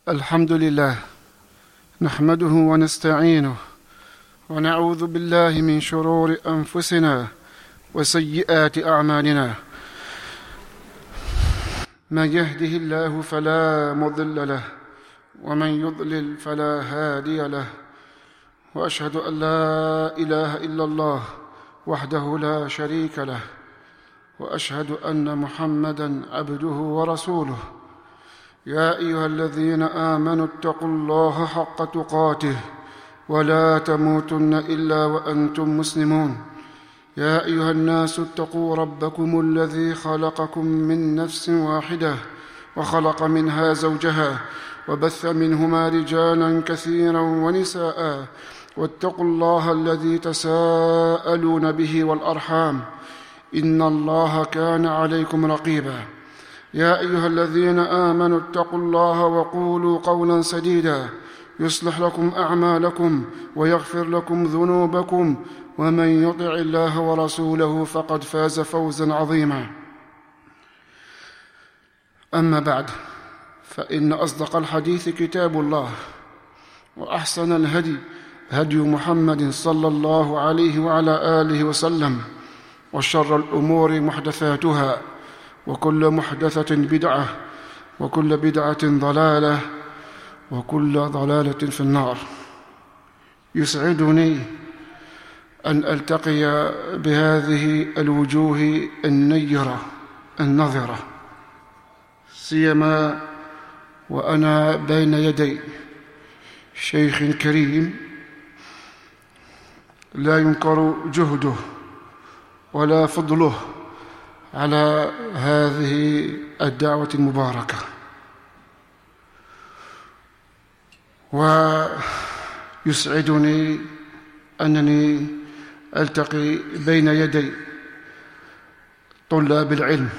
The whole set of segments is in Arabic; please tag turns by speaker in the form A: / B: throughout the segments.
A: الحمد لله نحمده ونستعينه ونعوذ بالله من شرور أنفسنا وسيئات أعمالنا. من يهده الله فلا مضل له ومن يضلل فلا هادي له، وأشهد أن لا إله إلا الله وحده لا شريك له، وأشهد أن محمدًا عبده ورسوله. يا أيها الذين آمنوا اتقوا الله حق تقاته ولا تموتن إلا وأنتم مسلمون. يا أيها الناس اتقوا ربكم الذي خلقكم من نفس واحدة وخلق منها زوجها وبث منهما رجالا كثيرا ونساء، واتقوا الله الذي تساءلون به والأرحام، إن الله كان عليكم رقيبا. يا أيها الذين آمنوا اتقوا الله وقولوا قولا سديدا يصلح لكم أعمالكم ويغفر لكم ذنوبكم، ومن يطع الله ورسوله فقد فاز فوزا عظيما. أما بعد، فإن أصدق الحديث كتاب الله، وأحسن الهدي هدي محمد صلى الله عليه وعلى آله وسلم، وشر الأمور محدثاتها، وكل محدثة بدعة، وكل بدعة ضلالة، وكل ضلالة في النار. يسعدني أن ألتقي بهذه الوجوه النيرة النظرة، سيما وأنا بين يدي شيخ كريم لا ينكر جهده ولا فضله على هذه الدعوة المباركة. ويسعدني أنني ألتقي بين يدي طلاب العلم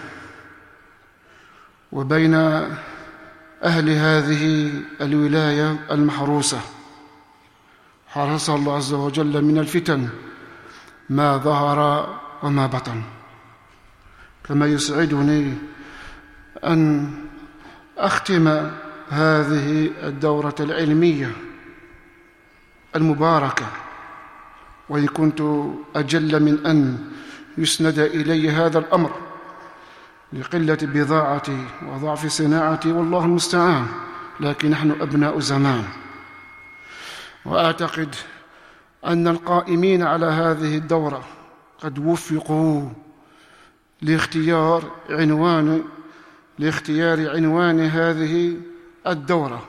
A: وبين أهل هذه الولاية المحروسة، حرص الله عز وجل من الفتن ما ظهر وما بطن. كما يسعدني أن أختم هذه الدورة العلمية المباركة، وإن كنت أجل من أن يسند إلي هذا الأمر لقلة بضاعتي وضعف صناعتي، والله المستعان، لكن نحن أبناء زمان. وأعتقد أن القائمين على هذه الدورة قد وفقوا لاختيار عنوان هذه الدورة.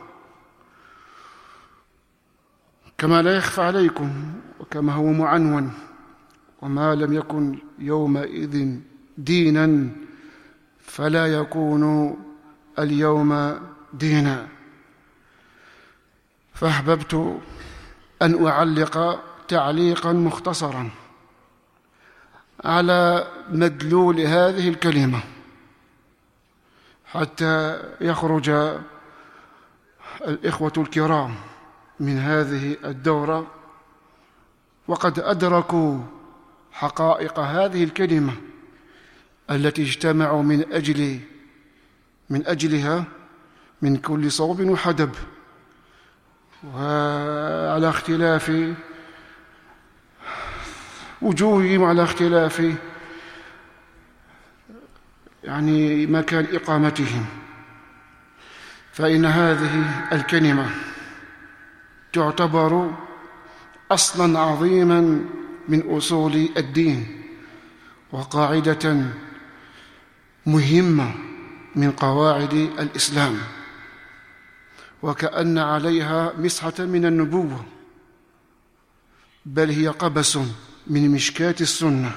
A: كما لا يخفى عليكم، وكما هو معنون: وما لم يكن يومئذ دينا فلا يكون اليوم دينا. فأحببت أن أعلق تعليقا مختصرا على مدلول هذه الكلمة حتى يخرج الإخوة الكرام من هذه الدورة وقد أدركوا حقائق هذه الكلمة التي اجتمعوا من أجلها من كل صوب وحدب، وعلى اختلاف وجوههم، على اختلاف مكان إقامتهم. فإن هذه الكلمة تعتبر أصلاً عظيماً من أصول الدين، وقاعدة مهمة من قواعد الإسلام، وكأن عليها مسحة من النبوة، بل هي قبس من مشكاة السنة،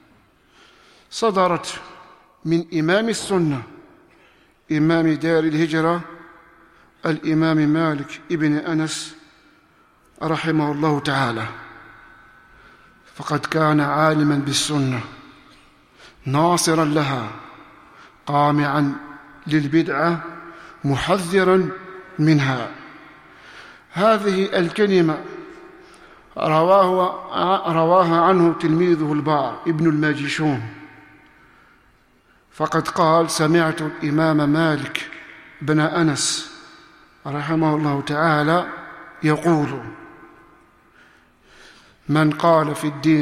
A: صدرت من إمام السنة، إمام دار الهجرة، الإمام مالك ابن أنس رحمه الله تعالى. فقد كان عالماً بالسنة، ناصراً لها، قامعاً للبدعة، محذراً منها. هذه الكلمة رواها عنه تلميذه البار ابن الماجشون، فقد قال: سمعت الإمام مالك بن أنس رحمه الله تعالى يقول: من قال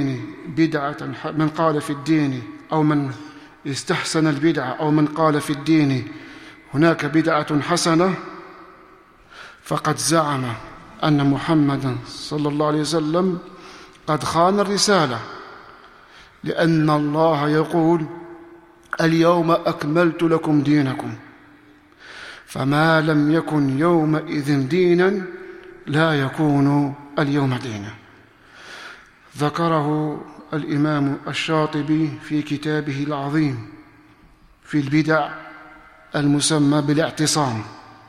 A: في الدين أو من استحسن البدعة أو من قال في الدين هناك بدعة حسنة فقد زعم أن محمدا صلى الله عليه وسلم قد خان الرسالة، لأن الله يقول: اليوم أكملت لكم دينكم، فما لم يكن يومئذ دينا لا يكون اليوم دينا. ذكره الإمام الشاطبي في كتابه العظيم في البدع المسمى بالاعتصام،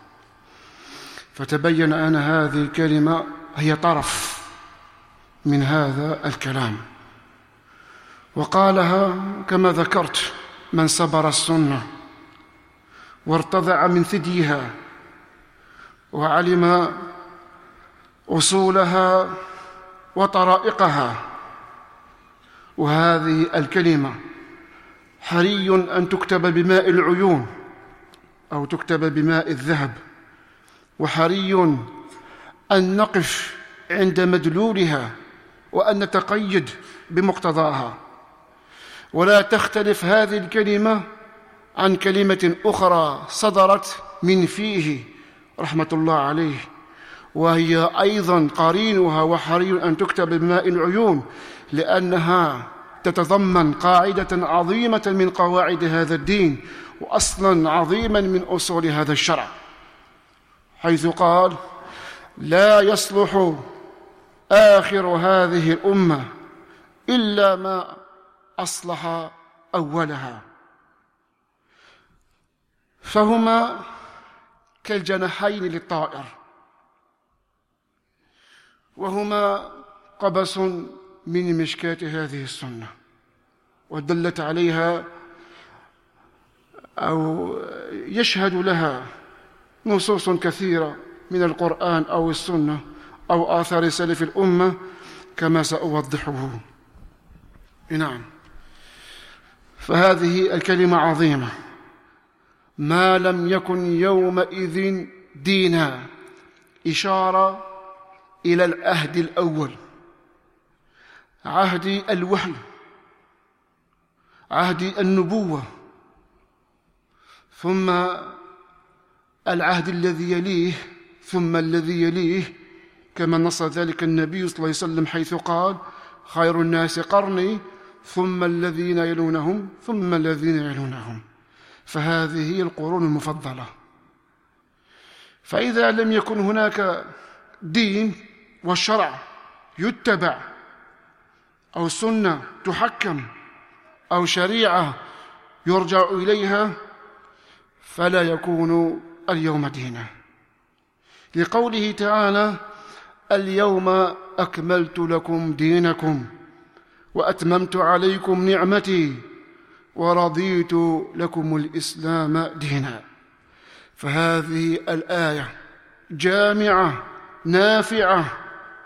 A: فتبين أن هذه الكلمة هي طرف من هذا الكلام، وقالها كما ذكرت من صبر السنة وارتضع من ثديها وعلم أصولها وطرائقها. وهذه الكلمة حري أن تكتب بماء العيون أو تكتب بماء الذهب، وحري أن نقف عند مدلولها وأن نتقيد بمقتضاها، ولا تختلف هذه الكلمة عن كلمة أخرى صدرت من فيه رحمة الله عليه، وهي أيضا قرينها وحري أن تكتب بماء العيون، لأنها تتضمن قاعدة عظيمة من قواعد هذا الدين وأصلا عظيما من أصول هذا الشرع، حيث قال: لا يصلح آخر هذه الأمة إلا ما أصلح أولها. فهما كالجناحين للطائر، وهما قبس من مشكاة هذه السنة، ودلت عليها أو يشهد لها نصوص كثيرة من القرآن أو السنة أو آثار سلف الأمة كما سأوضحه. نعم، فهذه الكلمة عظيمة: ما لم يكن يومئذ دينا، إشارة إلى العهد الأول، عهد الوحي، عهد النبوة، ثم العهد الذي يليه، ثم الذي يليه، كما نص ذلك النبي صلى الله عليه وسلم حيث قال: خير الناس قرني ثم الذين يلونهم ثم الذين يلونهم. فهذه هي القرون المفضلة. فإذا لم يكن هناك دين والشرع يتبع أو سنة تحكم أو شريعة يرجع إليها، فلا يكون اليوم دينا، لقوله تعالى: اليوم أكملت لكم دينكم وأتممت عليكم نعمتي ورضيت لكم الإسلام دينا. فهذه الآية جامعة نافعة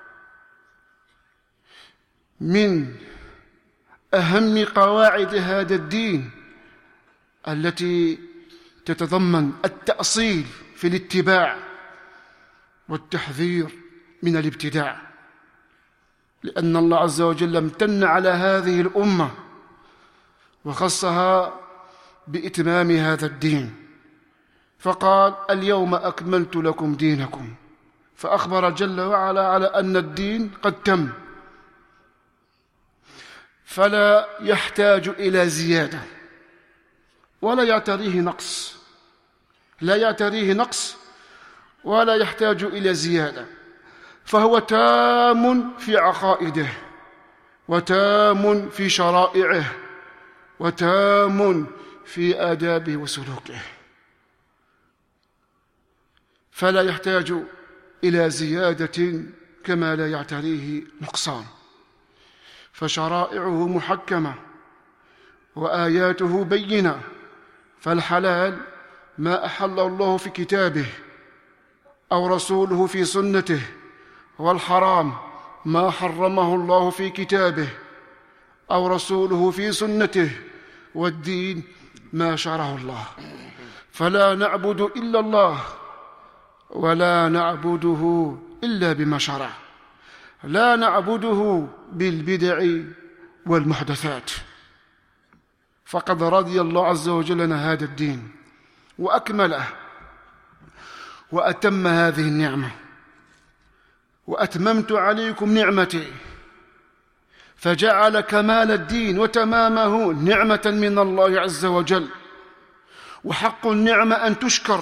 A: من أهم قواعد هذا الدين، التي تتضمن التأصيل في الاتباع والتحذير من الابتداع، لأن الله عز وجل امتن على هذه الأمة وخصها بإتمام هذا الدين، فقال: اليوم أكملت لكم دينكم، فأخبر جل وعلا على أن الدين قد تم، فلا يحتاج إلى زيادة ولا يعتريه نقص، لا يعتريه نقص ولا يحتاج إلى زيادة، فهو تام في عقائده وتام في شرائعه وتام في آدابه وسلوكه، فلا يحتاج إلى زيادة كما لا يعتريه نقصان. فشرائعه محكمة وآياته بينة، فالحلال ما أحله الله في كتابه أو رسوله في سنته، والحرام ما حرمه الله في كتابه أو رسوله في سنته، والدين ما شرعه الله. فلا نعبد إلا الله ولا نعبده إلا بما شرع، لا نعبده بالبدع والمحدثات. فقد رضي الله عز وجل لنا هذا الدين وأكمله وأتم هذه النعمة، وأتممت عليكم نعمتي، فجعل كمال الدين وتمامه نعمة من الله عز وجل، وحق النعمة أن تشكر،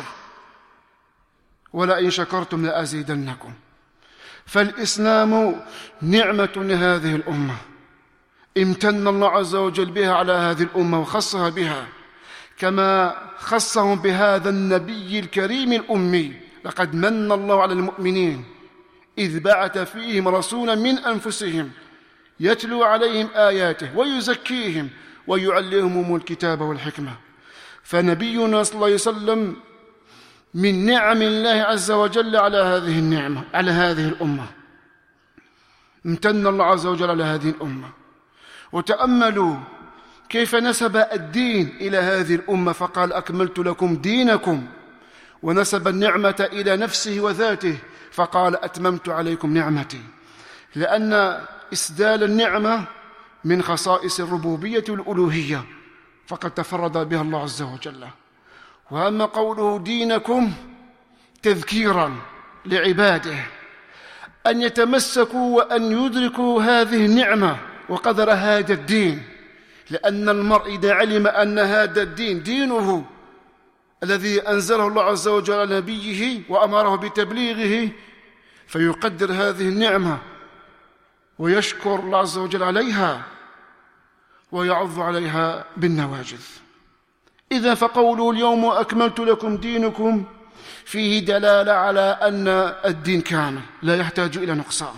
A: ولئن شكرتم لأزيدنكم. فالإسلام نعمة لهذه الأمة امتن الله عز وجل بها على هذه الأمة وخصها بها، كما خصهم بهذا النبي الكريم الأمي. لقد من الله على المؤمنين إذ بعث فيهم رسولا من أنفسهم يتلو عليهم آياته ويزكيهم ويعلمهم الكتاب والحكمة. فنبينا صلى الله عليه وسلم من نعم الله عز وجل على هذه النعمة، على هذه الأمة. امتن الله عز وجل على هذه الأمة. وتأملوا كيف نسب الدين إلى هذه الأمة، فقال أكملت لكم دينكم، ونسب النعمة إلى نفسه وذاته فقال أتممت عليكم نعمتي، لأن إسدال النعمة من خصائص الربوبية والألوهية، فقد تفرد بها الله عز وجل. وأما قوله دينكم تذكيرا لعباده أن يتمسكوا وأن يدركوا هذه النعمة وقدر هذا الدين، لأن المرء إذا علم أن هذا الدين دينه الذي أنزله الله عز وجل على نبيه وأمره بتبليغه، فيقدر هذه النعمة ويشكر الله عز وجل عليها ويعض عليها بالنواجذ. إذا فقوله اليوم أكملت لكم دينكم فيه دلالة على أن الدين كامل لا يحتاج إلى نقصان،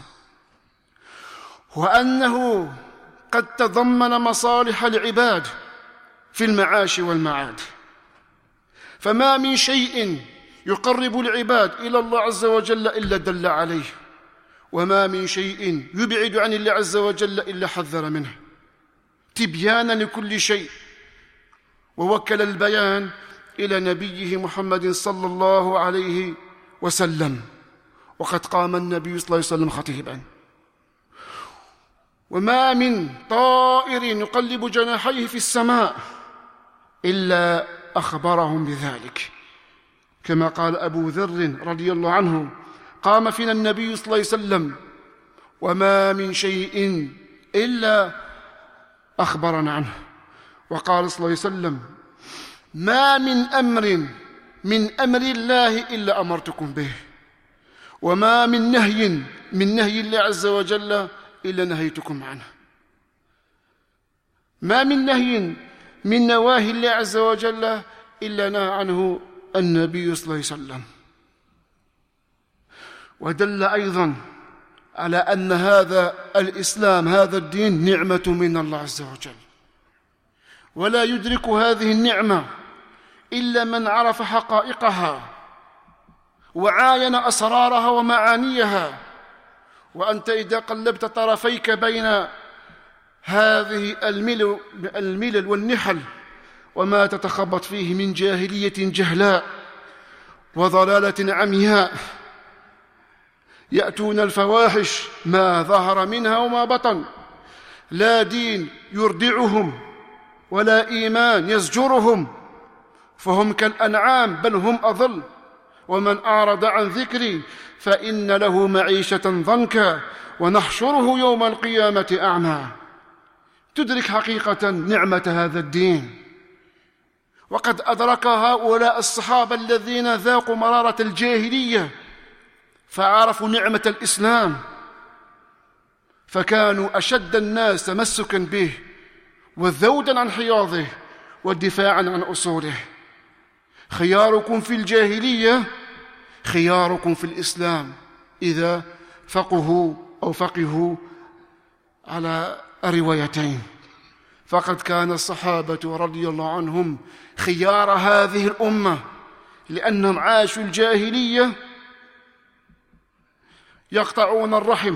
A: وأنه قد تضمن مصالح العباد في المعاش والمعاد. فما من شيء يقرب العباد إلى الله عز وجل إلا دل عليه، وما من شيء يبعد عن الله عز وجل إلا حذر منه، تبيانا لكل شيء. ووكل البيان إلى نبيه محمد صلى الله عليه وسلم، وقد قام النبي صلى الله عليه وسلم خطيبا. وما من طائر يقلب جناحيه في السماء إلا أخبرهم بذلك، كما قال أبو ذر رضي الله عنه قام فينا النبي صلى الله عليه وسلم وما من شيء إلا أخبرنا عنه. وقال صلى الله عليه وسلم ما من أمر الله إلا أمرتكم به، وما من نهي الله عز وجل إلا نهيتكم عنه. ما من نهي من نواهي الله عز وجل إلا نهى عنه النبي صلى الله عليه وسلم. ودل أيضا على أن هذا الإسلام هذا الدين نعمة من الله عز وجل، ولا يدرك هذه النعمة إلا من عرف حقائقها وعاين أسرارها ومعانيها. وأنت إذا قلبت طرفيك بين هذه الملل والنحل وما تتخبط فيه من جاهلية جهلاء وضلالة عمياء، يأتون الفواحش ما ظهر منها وما بطن، لا دين يردعهم ولا إيمان يزجرهم، فهم كالأنعام بل هم أضل. ومن أعرض عن ذكري فإن له معيشة ضنكا ونحشره يوم القيامة أعمى. تدرك حقيقة نعمة هذا الدين، وقد أدرك هؤلاء الصحابة الذين ذاقوا مرارة الجاهلية فعرفوا نعمة الإسلام، فكانوا أشد الناس تمسكا به وذودا عن حياضه ودفاعا عن أصوله. خياركم في الجاهلية خياركم في الإسلام إذا فقهوا على الروايتين. فقد كان الصحابة رضي الله عنهم خيار هذه الأمة، لأنهم عاشوا الجاهلية يقطعون الرحم،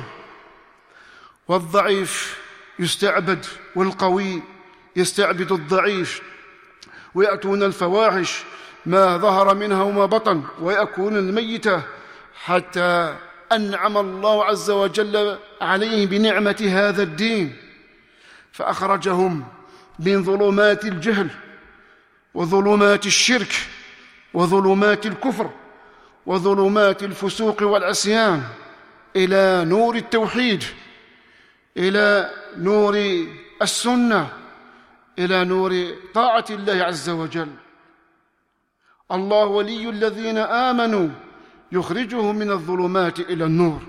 A: والضعيف يستعبد والقوي يستعبد الضعيف، ويأتون الفواحش ما ظهر منها وما بطن ويأكلون الميتة، حتى أنعم الله عز وجل عليهم بنعمة هذا الدين، فأخرجهم من ظلمات الجهل وظلمات الشرك وظلمات الكفر وظلمات الفسوق والعصيان إلى نور التوحيد، إلى نور السنة، إلى نور طاعة الله عز وجل. الله ولي الذين آمنوا يخرجهم من الظلمات إلى النور.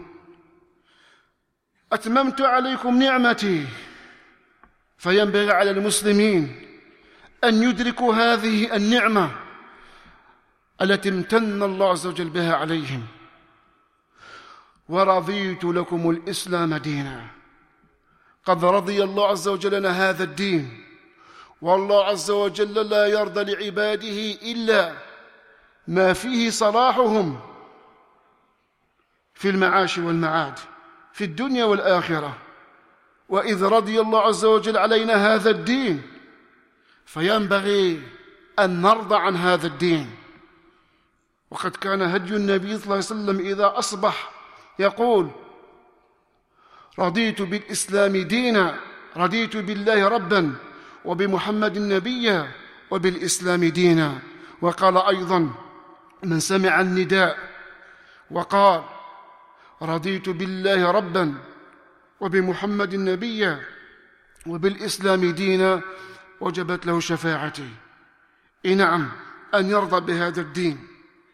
A: أتممت عليكم نعمتي، فينبغي على المسلمين أن يدركوا هذه النعمة التي امتن الله عز وجل بها عليهم. ورضيت لكم الإسلام دينا، قد رضي الله عز وجل لنا هذا الدين، والله عز وجل لا يرضى لعباده إلا ما فيه صلاحهم في المعاش والمعاد، في الدنيا والآخرة. وإذ رضي الله عز وجل علينا هذا الدين، فينبغي أن نرضى عن هذا الدين. وقد كان هدي النبي صلى الله عليه وسلم إذا أصبح يقول: رضيت بالإسلام دينا، رضيت بالله ربا، وبمحمد نبيا، وبالإسلام دينا. وقال أيضا من سمع النداء وقال: رضيت بالله ربا، وبمحمد نبيا، وبالإسلام دينا، وجبت له شفاعتي. نعم، أن يرضى بهذا الدين.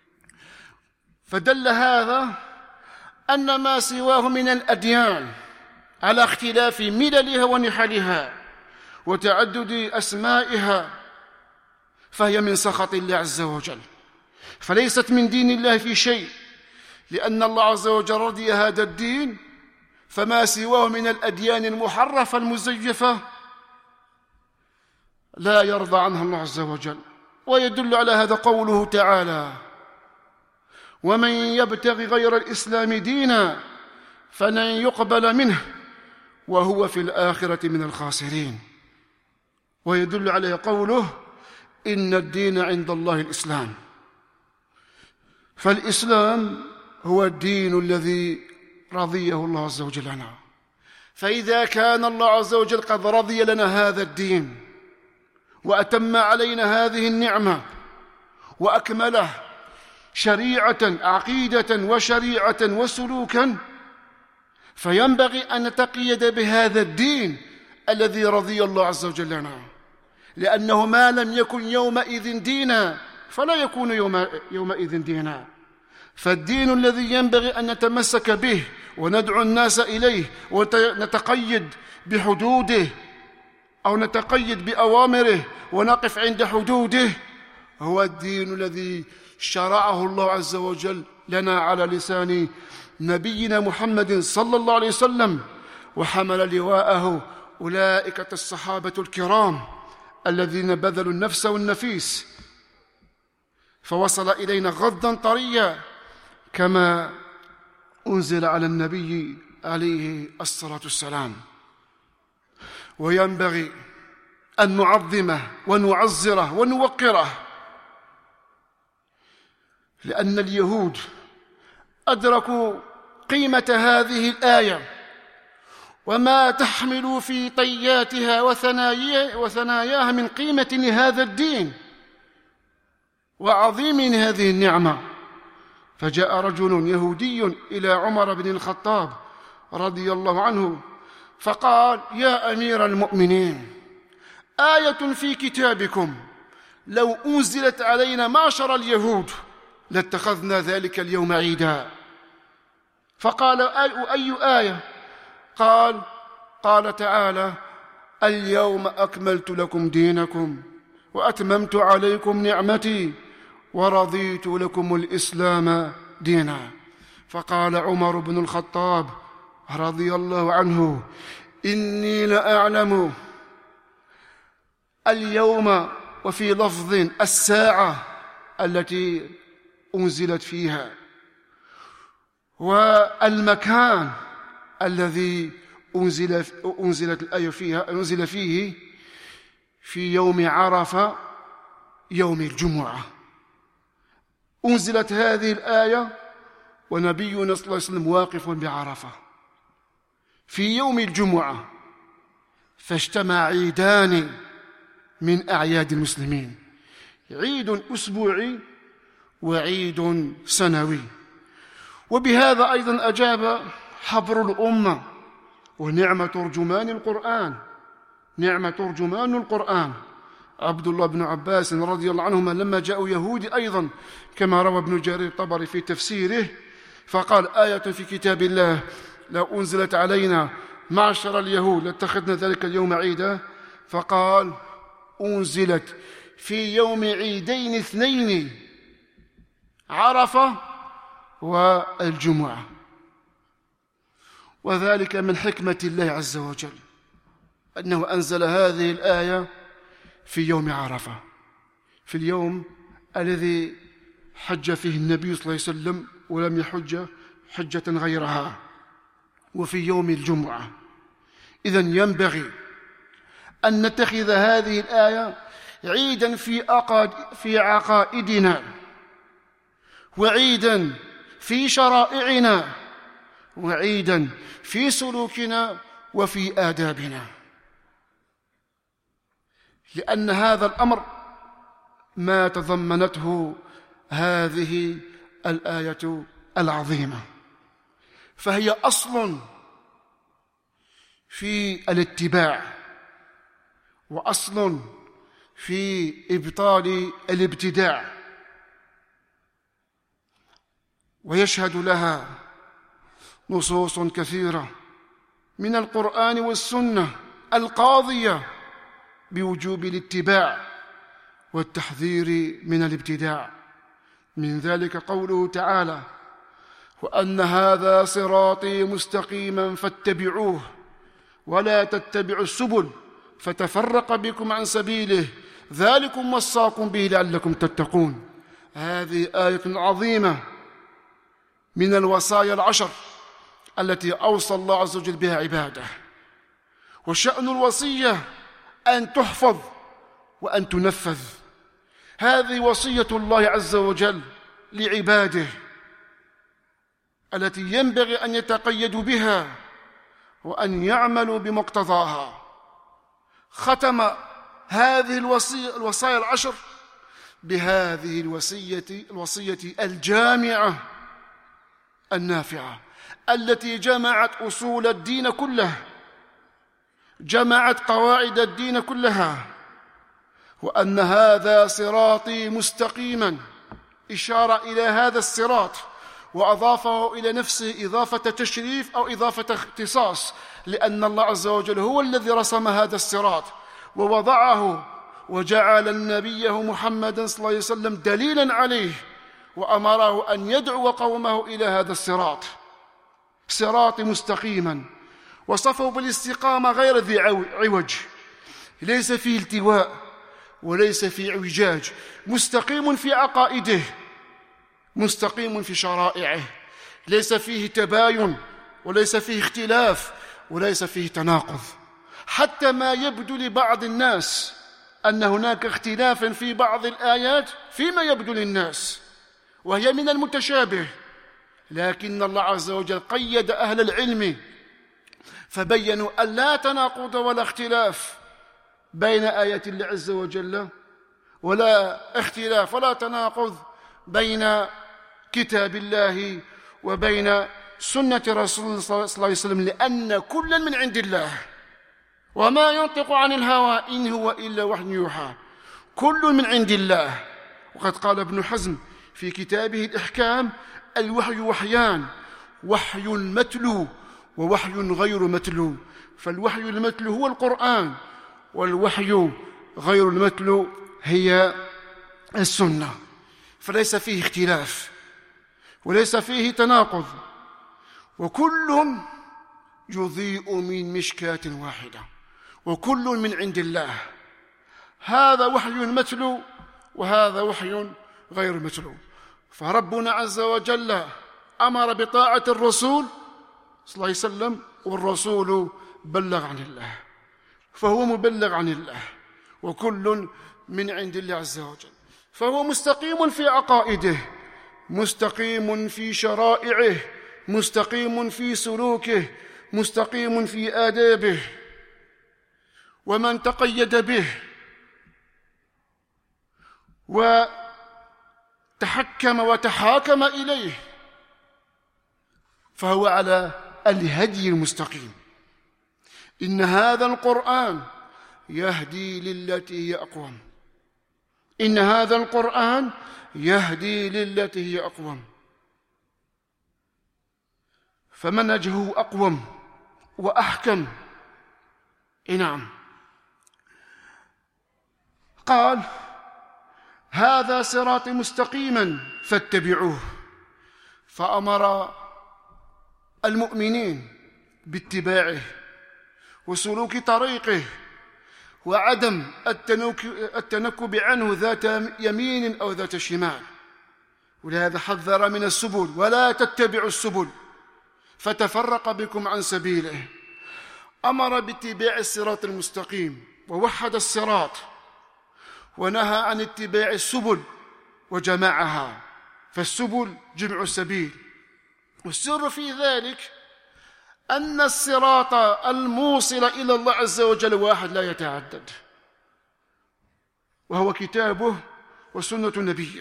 A: فدل هذا أن ما سواه من الأديان على اختلاف مللها ونحلها وتعدد أسمائها فهي من سخط الله عز وجل، فليست من دين الله في شيء، لأن الله عز وجل رضي هذا الدين، فما سواه من الأديان المحرفة المزيفة لا يرضى عنها الله عز وجل. ويدل على هذا قوله تعالى: ومن يبتغي غير الإسلام دينا فلن يقبل منه وهو في الآخرة من الخاسرين. ويدل عليه قوله: إن الدين عند الله الإسلام. فالإسلام هو الدين الذي رضيه الله عز وجل لنا. فإذا كان الله عز وجل قد رضي لنا هذا الدين وأتم علينا هذه النعمة وأكمله شريعة، عقيدة وشريعة وسلوكا، فينبغي أن نتقيد بهذا الدين الذي رضي الله عز وجل لنا، لأنه ما لم يكن يومئذ دينا فلا يكون يومئذ دينا. فالدين الذي ينبغي أن نتمسك به وندعو الناس إليه ونتقيد بحدوده أو نتقيد بأوامره ونقف عند حدوده هو الدين الذي شرعه الله عز وجل لنا على لسان نبينا محمد صلى الله عليه وسلم، وحمل لواءه أولئك الصحابة الكرام الذين بذلوا النفس والنفيس، فوصل إلينا غضا طريا كما أنزل على النبي عليه الصلاة والسلام. وينبغي أن نعظمه ونعزره ونوقره، لأن اليهود أدركوا قيمة هذه الآية وما تحمل في طياتها وثناياها من قيمة لهذا الدين وعظيم هذه النعمة. فجاء رجل يهودي إلى عمر بن الخطاب رضي الله عنه فقال: يا أمير المؤمنين، آية في كتابكم لو أنزلت علينا معشر اليهود لاتخذنا ذلك اليوم عيدا. فقال: أي آية؟ قال تعالى: اليوم أكملت لكم دينكم وأتممت عليكم نعمتي ورضيت لكم الإسلام دينا. فقال عمر بن الخطاب رضي الله عنه: إني لأعلم اليوم، وفي لفظ الساعة التي أنزلت فيها، والمكان الذي أنزلت الآية فيها، أنزل فيه في يوم عرفة يوم الجمعة. أنزلت هذه الآية ونبينا صلى الله عليه وسلم واقف بعرفة في يوم الجمعة، فاجتمع عيدان من أعياد المسلمين، عيد أسبوعي وعيد سنوي. وبهذا أيضا أجاب حبر الأمة ونعم ترجمان القرآن، نعم ترجمان القرآن عبد الله بن عباس رضي الله عنهما، لما جاءوا يهودي أيضا كما روى ابن جرير الطبري في تفسيره، فقال: آية في كتاب الله لو أنزلت علينا معشر اليهود لاتخذنا ذلك اليوم عيدا. فقال: أنزلت في يوم عيدين اثنين، عرفة والجمعة. وذلك من حكمة الله عز وجل أنه أنزل هذه الآية في يوم عرفة، في اليوم الذي حج فيه النبي صلى الله عليه وسلم ولم يحج حجة غيرها، وفي يوم الجمعة. إذن ينبغي أن نتخذ هذه الآية عيدا في عقائدنا، وعيدا في شرائعنا، وعيدا في سلوكنا وفي آدابنا، لأن هذا الأمر ما تضمنته هذه الآية العظيمة، فهي أصل في الاتباع وأصل في إبطال الابتداع، ويشهد لها نصوص كثيرة من القرآن والسنة القاضية بوجوب الاتباع والتحذير من الابتداع. من ذلك قوله تعالى: وأن هذا صراطي مستقيما فاتبعوه ولا تتبعوا السبل فتفرق بكم عن سبيله ذلكم وصاكم به لعلكم تتقون. هذه آية عظيمة من الوصايا العشر التي أوصى الله عز وجل بها عباده، وشأن الوصية أن تحفظ وأن تنفذ. هذه وصية الله عز وجل لعباده التي ينبغي أن يتقيدوا بها وأن يعملوا بمقتضاها. ختم هذه الوصايا العشر بهذه الوصية الجامعة النافعة التي جمعت أصول الدين كله، جمعت قواعد الدين كلها. وأن هذا صراطي مستقيما، إشارة إلى هذا الصراط وأضافه إلى نفسه إضافة تشريف أو إضافة اختصاص، لأن الله عز وجل هو الذي رسم هذا الصراط ووضعه وجعل نبيه محمدا صلى الله عليه وسلم دليلا عليه، وأمره أن يدعو قومه إلى هذا الصراط. صراط مستقيما وصفه بالاستقامة غير ذي عوج، ليس فيه التواء وليس فيه اعوجاج، مستقيم في عقائده، مستقيم في شرائعه، ليس فيه تباين وليس فيه اختلاف وليس فيه تناقض. حتى ما يبدو لبعض الناس أن هناك اختلافا في بعض الآيات فيما يبدو للناس وهي من المتشابه، لكن الله عز وجل قيد أهل العلم فبينوا أن لا تناقض ولا اختلاف بين آيات الله عز وجل، ولا اختلاف ولا تناقض بين كتاب الله وبين سنة رسول الله صلى الله عليه وسلم، لأن كلا من عند الله وما ينطق عن الهوى إن هو إلا وحي يوحى، كل من عند الله. وقد قال ابن حزم في كتابه الإحكام: الوحي وحيان، وحي متلو ووحي غير متلو. فالوحي المتلو هو القرآن، والوحي غير المتلو هي السنة، فليس فيه اختلاف وليس فيه تناقض، وكل يضيء من مشكاة واحدة، وكل من عند الله. هذا وحي متلو وهذا وحي غير متلو. فربنا عز وجل أمر بطاعة الرسول صلى الله عليه وسلم، والرسول بلغ عن الله، فهو مبلغ عن الله، وكل من عند الله عز وجل. فهو مستقيم في عقائده مستقيم في شرائعه، مستقيم في سلوكه، مستقيم في آدابه، ومن تقيد به وتحكم وتحاكم إليه فهو على الهدي المستقيم. إن هذا القرآن يهدي للتي هي أقوم، إن هذا القرآن يهدي للتي هي أقوم، فمنهجه أقوم وأحكم. نعم، قال: هذا صراطي مستقيما فاتبعوه، فأمر المؤمنين باتباعه وسلوك طريقه وعدم التنكب عنه ذات يمين أو ذات شمال. ولهذا حذر من السبل: ولا تتبعوا السبل فتفرق بكم عن سبيله. أمر باتباع الصراط المستقيم ووحد الصراط، ونهى عن اتباع السبل وجمعها، فالسبل جمع السبيل. والسر في ذلك أن الصراط الموصل إلى الله عز وجل واحد لا يتعدد، وهو كتابه وسنة نبيه.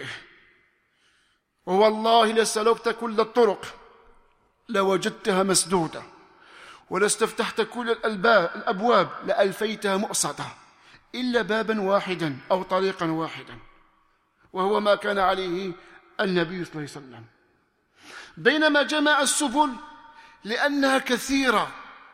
A: ووالله لسلكت كل الطرق لوجدتها مسدودة، ولاستفتحت كل الأبواب لألفيتها مؤصدة، إلا بابا واحدا أو طريقا واحدا، وهو ما كان عليه النبي صلى الله عليه وسلم. بينما جمع السبل لأنها كثيرة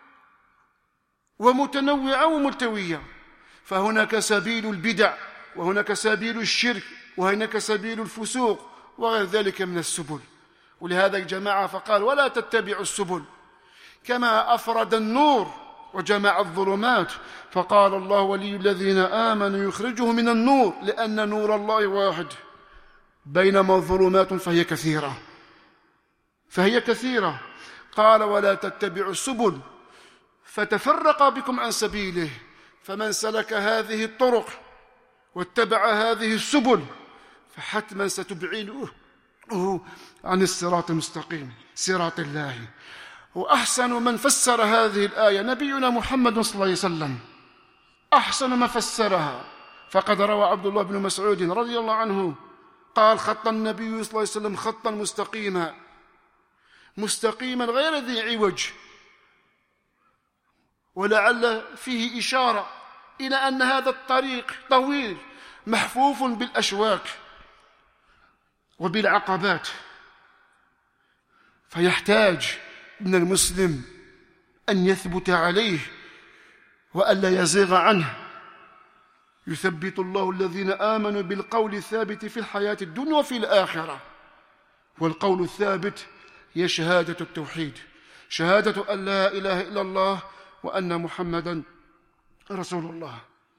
A: ومتنوعة وملتوية، فهناك سبيل البدع، وهناك سبيل الشرك، وهناك سبيل الفسوق، وغير ذلك من السبل. ولهذا جمع فقال: ولا تتبعوا السبل، كما أفرد النور وجمع الظلمات، فقال الله: ولي الذين آمنوا يخرجه من النور، لأن نور الله واحد، بينما الظلمات فهي كثيرة. قال: ولا تتبعوا السبل فتفرق بكم عن سبيله، فمن سلك هذه الطرق واتبع هذه السبل فحتما ستبعده عن الصراط المستقيم، صراط الله. وأحسن من فسر هذه الآية نبينا محمد صلى الله عليه وسلم، أحسن ما فسرها. فقد روى عبد الله بن مسعود رضي الله عنه قال: خط النبي صلى الله عليه وسلم خطا مستقيما غير ذي عوج. ولعل فيه إشارة إلى أن هذا الطريق طويل محفوف بالأشواك وبالعقبات، فيحتاج من المسلم أن يثبت عليه وألا يزيغ عنه. يثبت الله الذين آمنوا بالقول الثابت في الحياة الدنيا وفي الآخرة. والقول الثابت هي شهادة التوحيد، شهادة أن لا إله إلا الله وأن محمدًا رسول الله.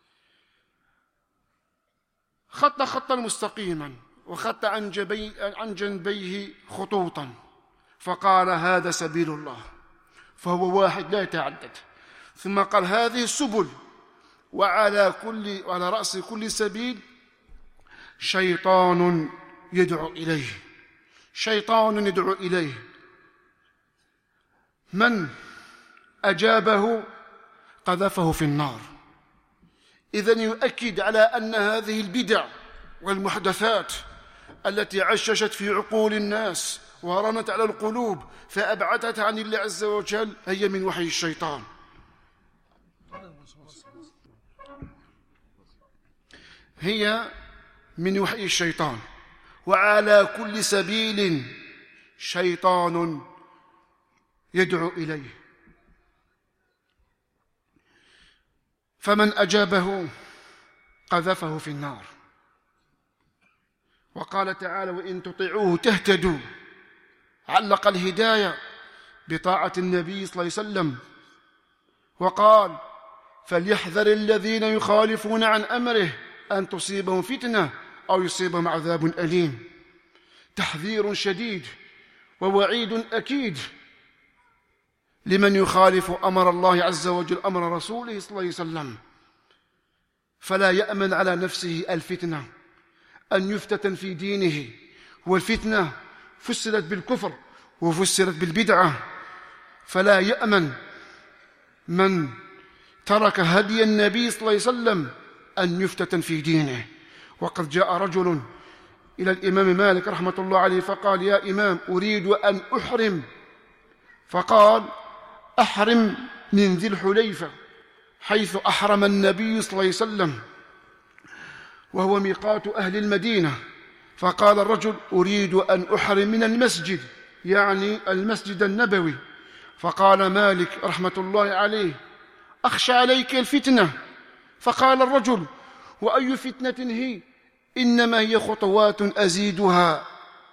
A: خط خطا مستقيما، وخط عن جنبيه خطوطا، فقال: هذا سبيل الله، فهو واحد لا يتعدد. ثم قال: هذه السبل، وعلى رأس كل سبيل شيطان يدعو إليه، شيطان يدعو إليه. من أجابه قذفه في النار. إذن يؤكد على أن هذه البدع والمحدثات التي عششت في عقول الناس ورنت على القلوب فأبعدت عن الله عز وجل هي من وحي الشيطان. هي من وحي الشيطان. وعلى كل سبيل شيطان يدعو إليه، فمن أجابه قذفه في النار. وقال تعالى: وإن تطيعوه تهتدوا. علق الهداية بطاعة النبي صلى الله عليه وسلم، وقال: فليحذر الذين يخالفون عن أمره أن تصيبهم فتنة أو يصيبهم عذاب أليم. تحذير شديد ووعيد أكيد لمن يخالف أمر الله عز وجل، أمر رسوله صلى الله عليه وسلم، فلا يأمن على نفسه الفتنة، أن يفتتن في دينه. والفتنة فسرت بالكفر وفسرت بالبدعة، فلا يأمن من ترك هدي النبي صلى الله عليه وسلم أن يفتتن في دينه. وقد جاء رجل إلى الإمام مالك رحمة الله عليه فقال: يا إمام، أريد أن أحرم. فقال: أحرم من ذي الحليفة حيث أحرم النبي صلى الله عليه وسلم، وهو ميقات أهل المدينة. فقال الرجل: أريد أن أحرم من المسجد، يعني المسجد النبوي. فقال مالك رحمة الله عليه: أخشى عليك الفتنة. فقال الرجل: وأي فتنة هي؟ إنما هي خطوات أزيدها،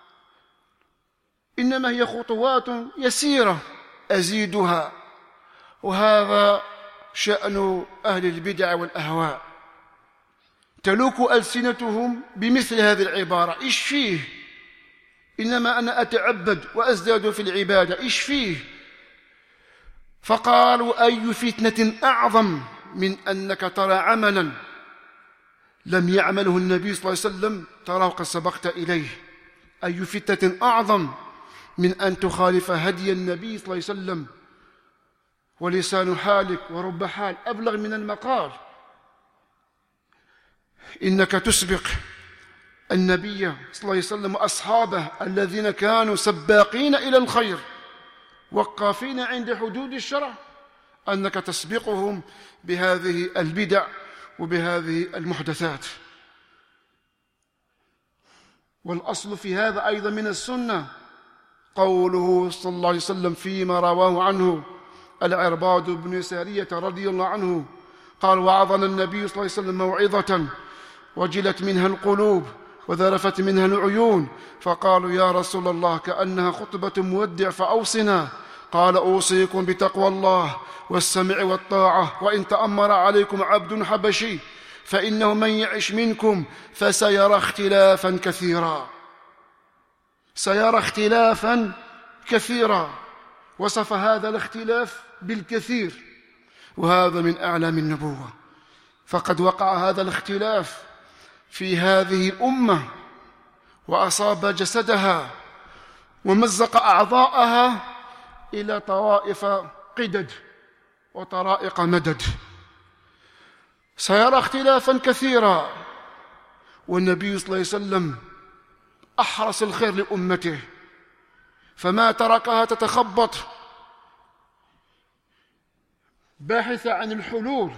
A: إنما هي خطوات يسيرة أزيدها. وهذا شأن أهل البدع والأهواء، تلوك ألسنتهم بمثل هذه العبارة: إيش فيه؟ إنما أنا أتعبد وأزداد في العبادة، إيش فيه؟ فقالوا: أي فتنة أعظم من أنك ترى عملا لم يعمله النبي صلى الله عليه وسلم تراه قد سبقت إليه؟ أي فتنة أعظم من أن تخالف هدي النبي صلى الله عليه وسلم؟ ولسان حالك ورب حال أبلغ من المقال. إنك تسبق النبي صلى الله عليه وسلم وأصحابه الذين كانوا سباقين إلى الخير وقافين عند حدود الشرع، أنك تسبقهم بهذه البدع وبهذه المحدثات. والأصل في هذا أيضا من السنة قوله صلى الله عليه وسلم فيما رواه عنه العرباض بن سارية رضي الله عنه قال: وعظنا النبي صلى الله عليه وسلم موعظة وجلت منها القلوب وذرفت منها العيون، فقالوا: يا رسول الله، كأنها خطبة مودع فأوصنا. قال: أوصيكم بتقوى الله والسمع والطاعة، وإن تأمر عليكم عبد حبشي فإنه من يعش منكم فسيرى اختلافا كثيرا. سيرى اختلافا كثيرا، وصف هذا الاختلاف بالكثير، وهذا من أعلام النبوة. فقد وقع هذا الاختلاف في هذه الأمة وأصاب جسدها ومزق أعضاءها إلى طوائف قدد وطرائق مدد. سيرى اختلافا كثيرا، والنبي صلى الله عليه وسلم أحرص الخير لأمته، فما تركها تتخبط باحثة عن الحلول،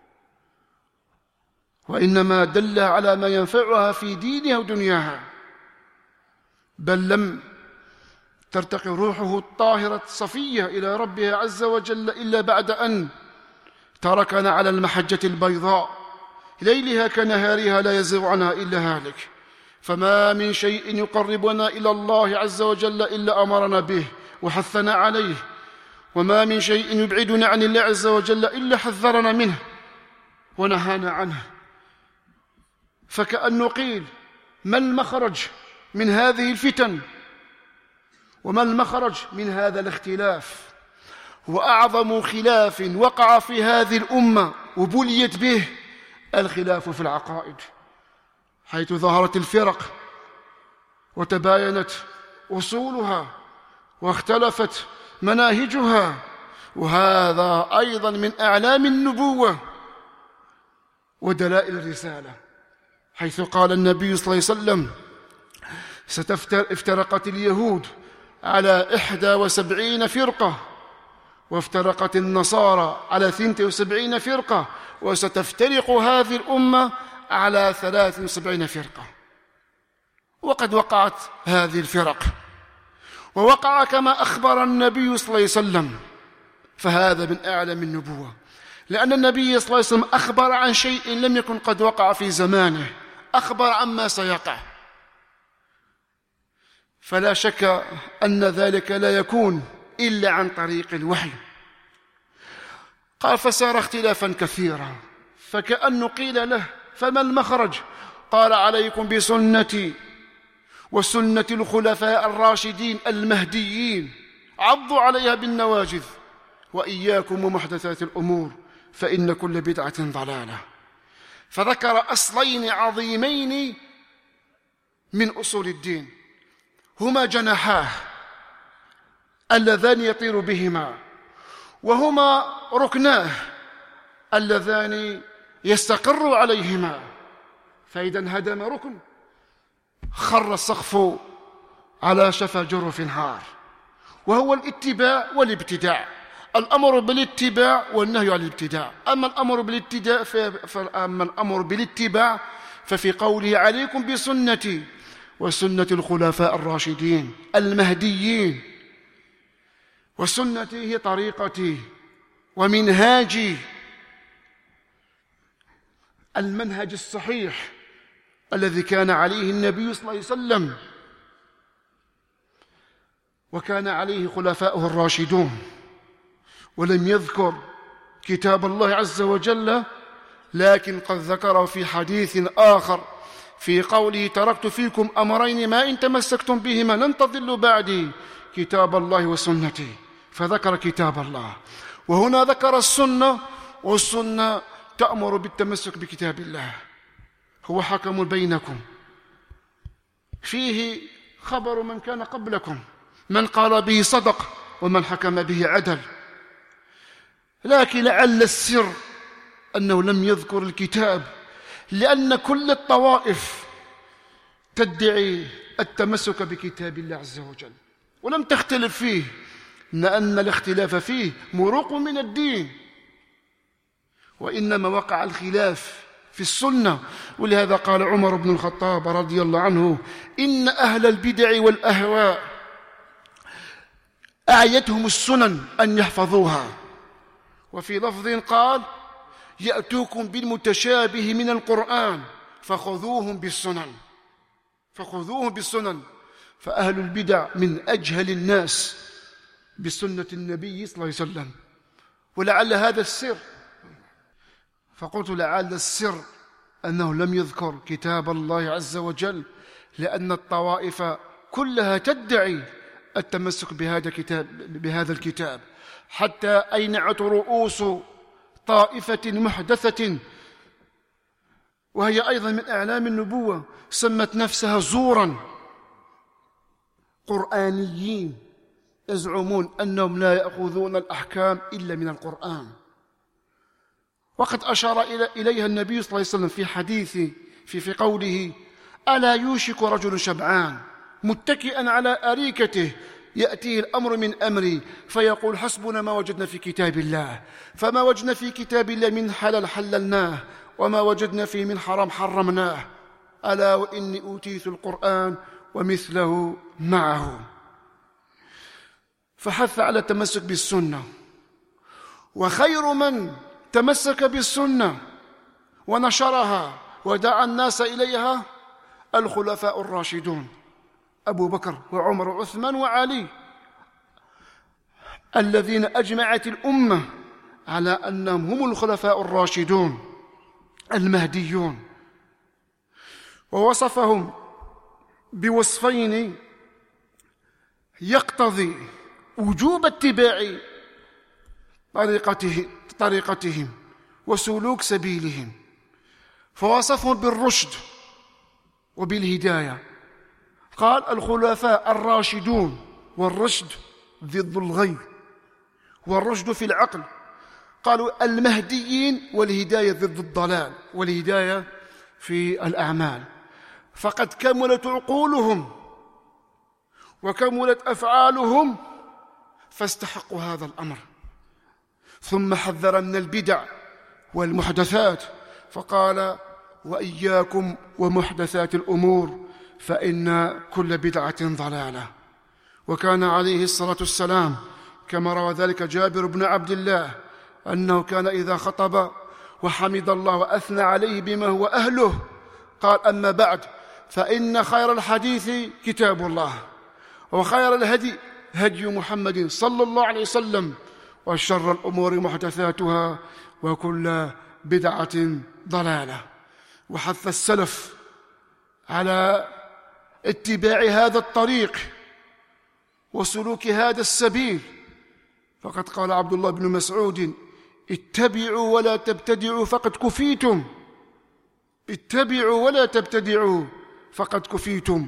A: وإنما دل على ما ينفعها في دينها ودنياها. بل لم ترتقي روحه الطاهرة الصفية إلى ربها عز وجل إلا بعد أن تركنا على المحجة البيضاء ليلها كنهارها لا يزيغ عنها إلا هالك. فما من شيء يقربنا إلى الله عز وجل إلا أمرنا به وحثنا عليه، وما من شيء يبعدنا عن الله عز وجل إلا حذرنا منه ونهانا عنه. فكأنه قيل: ما المخرج من هذه الفتن؟ وما المخرج من هذا الاختلاف؟ وأعظم خلاف وقع في هذه الأمة وبليت به الخلاف في العقائد، حيث ظهرت الفرق وتباينت أصولها واختلفت مناهجها. وهذا أيضا من أعلام النبوة ودلائل الرسالة، حيث قال النبي صلى الله عليه وسلم: افترقت اليهود على 71 فرقة، وافترقت النصارى على 72 فرقة، وستفترق هذه الأمة على 73 فرقة. وقد وقعت هذه الفرق، ووقع كما أخبر النبي صلى الله عليه وسلم، فهذا من أعلم النبوة، لأن النبي صلى الله عليه وسلم أخبر عن شيء لم يكن قد وقع في زمانه، أخبر عما سيقع، فلا شك أن ذلك لا يكون إلا عن طريق الوحي. قال: فسار اختلافا كثيرا، فكأنه قيل له: فما المخرج؟ قال: عليكم بسنتي وسنة الخلفاء الراشدين المهديين، عضوا عليها بالنواجذ، وإياكم ومحدثات الأمور فإن كل بدعة ضلالة. فذكر أصلين عظيمين من أصول الدين، هما جناحاه اللذان يطير بهما، وهما ركناه اللذان يستقر عليهما. فإذا انهدم ركن خر السقف على شفا جرف هار، وهو الاتباع والابتداع. الأمر بالاتباع والنهي عن الابتداع. أما الأمر بالاتباع ففي قوله عليكم بسنتي وسنة الخلفاء الراشدين المهديين. وسنتي هي طريقتي ومنهاجي، المنهج الصحيح الذي كان عليه النبي صلى الله عليه وسلم وكان عليه خلفاؤه الراشدون. ولم يذكر كتاب الله عز وجل، لكن قد ذكره في حديث آخر في قوله تركت فيكم أمرين ما إن تمسكتم بهما لن تضلوا بعدي، كتاب الله وسنتي. فذكر كتاب الله، وهنا ذكر السنة، والسنة تأمر بالتمسك بكتاب الله. هو حكم بينكم، فيه خبر من كان قبلكم، من قال به صدق ومن حكم به عدل. لكن لعل السر أنه لم يذكر الكتاب، لأن كل الطوائف تدعي التمسك بكتاب الله عز وجل ولم تختلف فيه، لأن الاختلاف فيه مروق من الدين، وإنما وقع الخلاف في السنة. ولهذا قال عمر بن الخطاب رضي الله عنه إن أهل البدع والأهواء أعيتهم السنن أن يحفظوها. وفي لفظ قال يأتوكم بالمتشابه من القرآن فخذوهم بالسنن. فأهل البدع من أجهل الناس بسنة النبي صلى الله عليه وسلم. ولعل هذا السر، فقلت لعل السر أنه لم يذكر كتاب الله عز وجل، لأن الطوائف كلها تدعي التمسك بهذا الكتاب، حتى أينعت رؤوس طائفة محدثة وهي أيضا من أعلام النبوة سمت نفسها زورا قرآنيين، يزعمون أنهم لا يأخذون الأحكام إلا من القرآن. وقد أشار إليها النبي صلى الله عليه وسلم في حديثه في قوله ألا يوشك رجل شبعان متكئا على أريكته يأتيه الأمر من أمري فيقول حسبنا ما وجدنا في كتاب الله، فما وجدنا في كتاب الله من حلال حللناه وما وجدنا فيه من حرام حرمناه، ألا وإني أوتيت القرآن ومثله معه. فحث على التمسك بالسنة، وخير من تمسك بالسنة ونشرها ودعا الناس إليها الخلفاء الراشدون أبو بكر وعمر وعثمان وعلي، الذين أجمعت الأمة على أنهم هم الخلفاء الراشدون المهديون. ووصفهم بوصفين يقتضي وجوب اتباع طريقتهم وسلوك سبيلهم. فوصفهم بالرشد وبالهداية، قال الخلفاء الراشدون، والرشد ضد الغي، والرشد في العقل. قالوا المهديين، والهداية ضد الضلال، والهداية في الأعمال. فقد كملت عقولهم وكملت أفعالهم فاستحقوا هذا الأمر. ثم حذر من البدع والمحدثات فقال وإياكم ومحدثات الأمور فإن كل بدعة ضلالة. وكان عليه الصلاة والسلام كما روى ذلك جابر بن عبد الله أنه كان إذا خطب وحمد الله وأثنى عليه بما هو أهله قال أما بعد فإن خير الحديث كتاب الله، وخير الهدي هدي محمد صلى الله عليه وسلم، وشر الأمور محدثاتها وكل بدعة ضلالة. وحث السلف على اتباع هذا الطريق وسلوك هذا السبيل. فقد قال عبد الله بن مسعود اتبعوا ولا تبتدعوا فقد كفيتم، اتبعوا ولا تبتدعوا فقد كفيتم.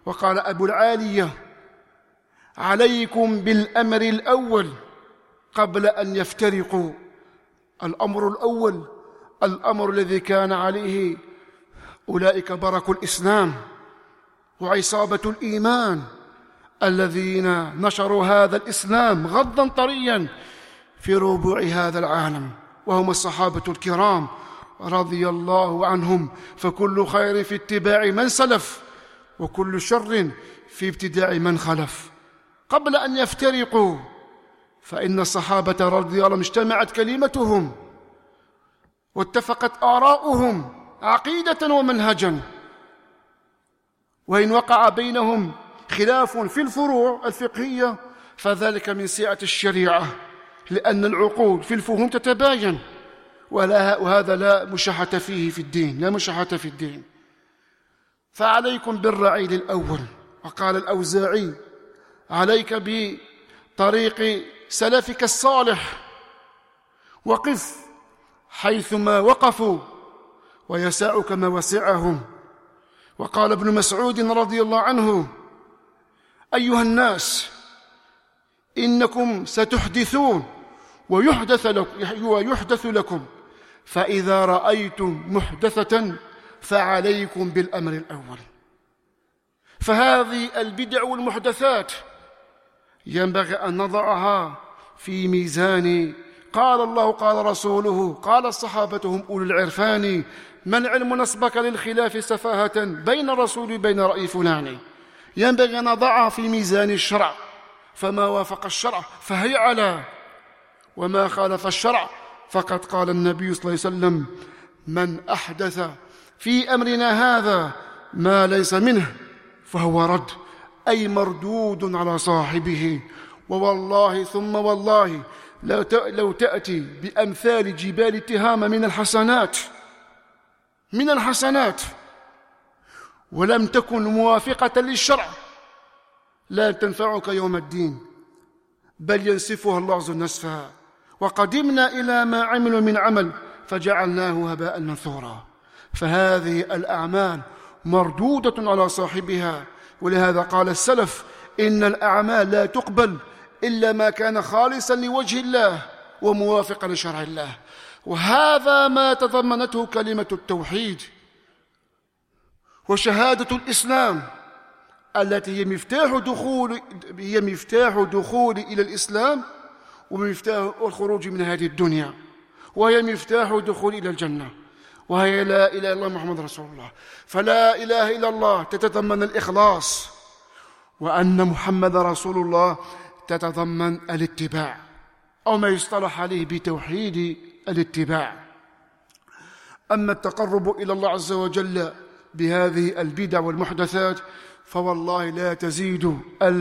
A: وقال أبو العالية: عليكم بالأمر الأول قبل أن يفترقوا. الأمر الأول الأمر الذي كان عليه أولئك بركوا الإسلام وعصابة الإيمان الذين نشروا هذا الإسلام غضا طريا في ربوع هذا العالم، وهم الصحابة الكرام رضي الله عنهم. فكل خير في اتباع من سلف، وكل شر في ابتداع من خلف. قبل أن يفترقوا فإن الصحابة رضي الله عنهم اجتمعت كلمتهم واتفقت آراؤهم عقيدة ومنهجا، وإن وقع بينهم خلاف في الفروع الفقهية فذلك من سعة الشريعة، لأن العقول في الفهوم تتباين، وهذا لا مشاحة فيه في الدين، لا مشاحة في الدين. فعليكم بالرعيل الأول. وقال الأوزاعي: عليك بطريق سلفك الصالح، وقف حيثما وقفوا ويسعك ما وسعهم. وقال ابن مسعود رضي الله عنه: أيها الناس، إنكم ستحدثون ويحدث لكم، فإذا رأيتم محدثة فعليكم بالأمر الأول. فهذه البدع والمحدثات ينبغي أن نضعها في ميزان قال الله قال رسوله قال الصحابة هم أولو العرفان. ما العلم نسبك للخلاف سفاهة بين الرسول وبين رأي فلان. ينبغي أن نضعها في ميزان الشرع، فما وافق الشرع فهي على، وما خالف الشرع فقد قال النبي صلى الله عليه وسلم: من أحدث في أمرنا هذا ما ليس منه فهو رد، أي مردود على صاحبه. ووالله ثم والله لو تأتي بأمثال جبال تهامة من الحسنات ولم تكن موافقة للشرع لا تنفعك يوم الدين، بل ينسفها الله عز وجل نسفها. وقدمنا إلى ما عملوا من عمل فجعلناه هباء منثورا. فهذه الأعمال مردودة على صاحبها، ولهذا قال السلف: إن الأعمال لا تقبل إلا ما كان خالصا لوجه الله وموافقا لشرع الله. وهذا ما تضمنته كلمة التوحيد وشهادة الإسلام التي هي مفتاح دخول إلى الإسلام ومفتاح الخروج من هذه الدنيا، وهي مفتاح دخول إلى الجنة، وهي لا إله إلا الله محمد رسول الله. فلا إله إلا الله تتضمن الإخلاص، وأن محمد رسول الله تتضمن الاتباع، أو ما يصطلح عليه بتوحيد الاتباع. أما التقرب إلى الله عز وجل بهذه البدع والمحدثات فوالله لا تزيد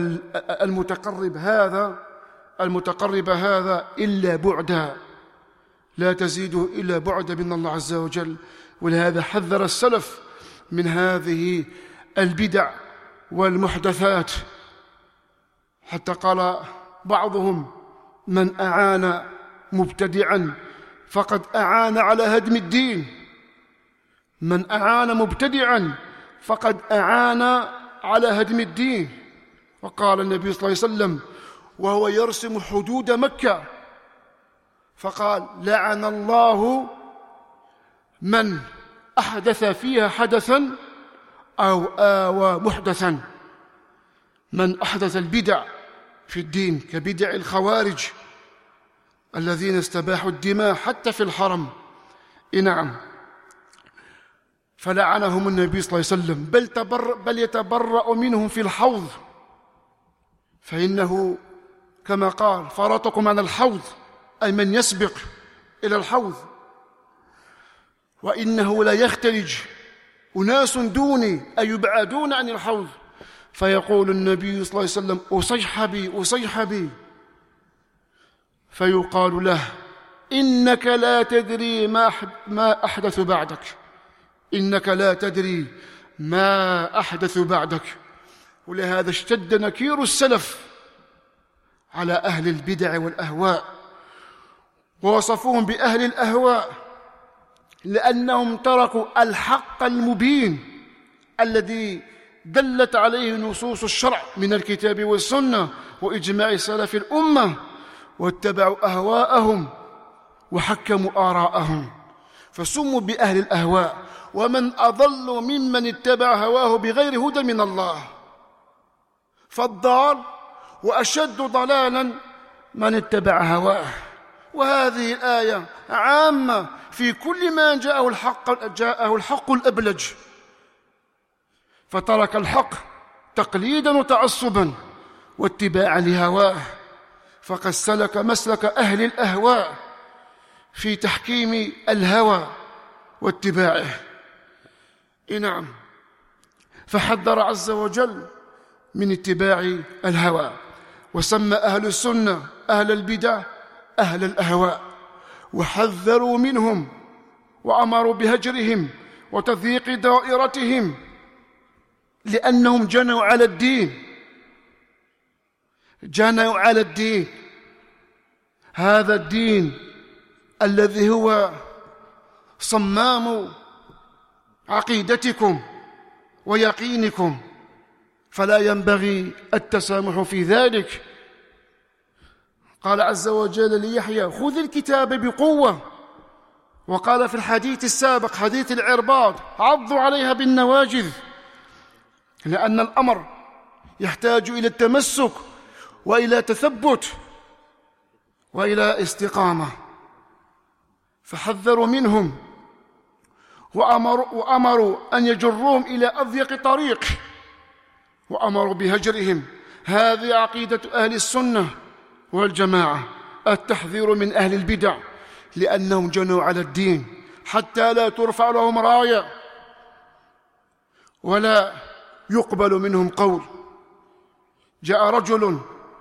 A: المتقرب هذا إلا بعدا، لا تزيده إلا بعدا من الله عز وجل. ولهذا حذر السلف من هذه البدع والمحدثات، حتى قال بعضهم: من أعان مبتدعا فقد أعان على هدم الدين. من أعان مبتدعا فقد أعان على هدم الدين. وقال النبي صلى الله عليه وسلم وهو يرسم حدود مكة فقال: لعن الله من أحدث فيها حدثا أو آوى محدثا. من أحدث البدع في الدين كبدع الخوارج الذين استباحوا الدماء حتى في الحرم، نعم، فلعنهم النبي صلى الله عليه وسلم، بل يتبرأ منهم في الحوض، فإنه كما قال: فرطكم عن الحوض، أي من يسبق إلى الحوض. وإنه لا يختلج أناس دوني أي يبعدون عن الحوض، فيقول النبي صلى الله عليه وسلم: أصيحبي، فيقال له: إنك لا تدري ما أحدث بعدك، إنك لا تدري ما أحدث بعدك. ولهذا اشتد نكير السلف على أهل البدع والأهواء، ووصفوهم بأهل الأهواء لأنهم تركوا الحق المبين الذي دلت عليه نصوص الشرع من الكتاب والسنة وإجماع سلف الأمة، واتبعوا أهواءهم وحكموا آراءهم فسموا بأهل الأهواء. ومن أضل ممن اتبع هواه بغير هدى من الله، فالضال وأشد ضلالا من اتبع هواه. وهذه الآية عامة في كل من جاءه الحق الأبلج، فترك الحق تقليدا وتعصبا واتباعا لهواه، فقد سلك مسلك أهل الأهواء في تحكيم الهوى واتباعه. نعم، فحذر عز وجل من اتباع الهوى، وسمى أهل السنة أهل البدع أهل الأهواء، وحذروا منهم وأمروا بهجرهم وتضييق دائرتهم، لأنهم جنوا على الدين، هذا الدين الذي هو صمام عقيدتكم ويقينكم، فلا ينبغي التسامح في ذلك. قال عز وجل ليحيى: خذ الكتاب بقوة. وقال في الحديث السابق حديث العرباض: عضوا عليها بالنواجذ، لأن الأمر يحتاج إلى التمسك وإلى تثبت وإلى استقامة. فحذروا منهم وأمروا أن يجروهم إلى أضيق طريق، وأمروا بهجرهم. هذه عقيدة أهل السنة والجماعة، التحذير من أهل البدع، لأنهم جنوا على الدين حتى لا ترفع لهم راية ولا يقبل منهم قول. جاء رجل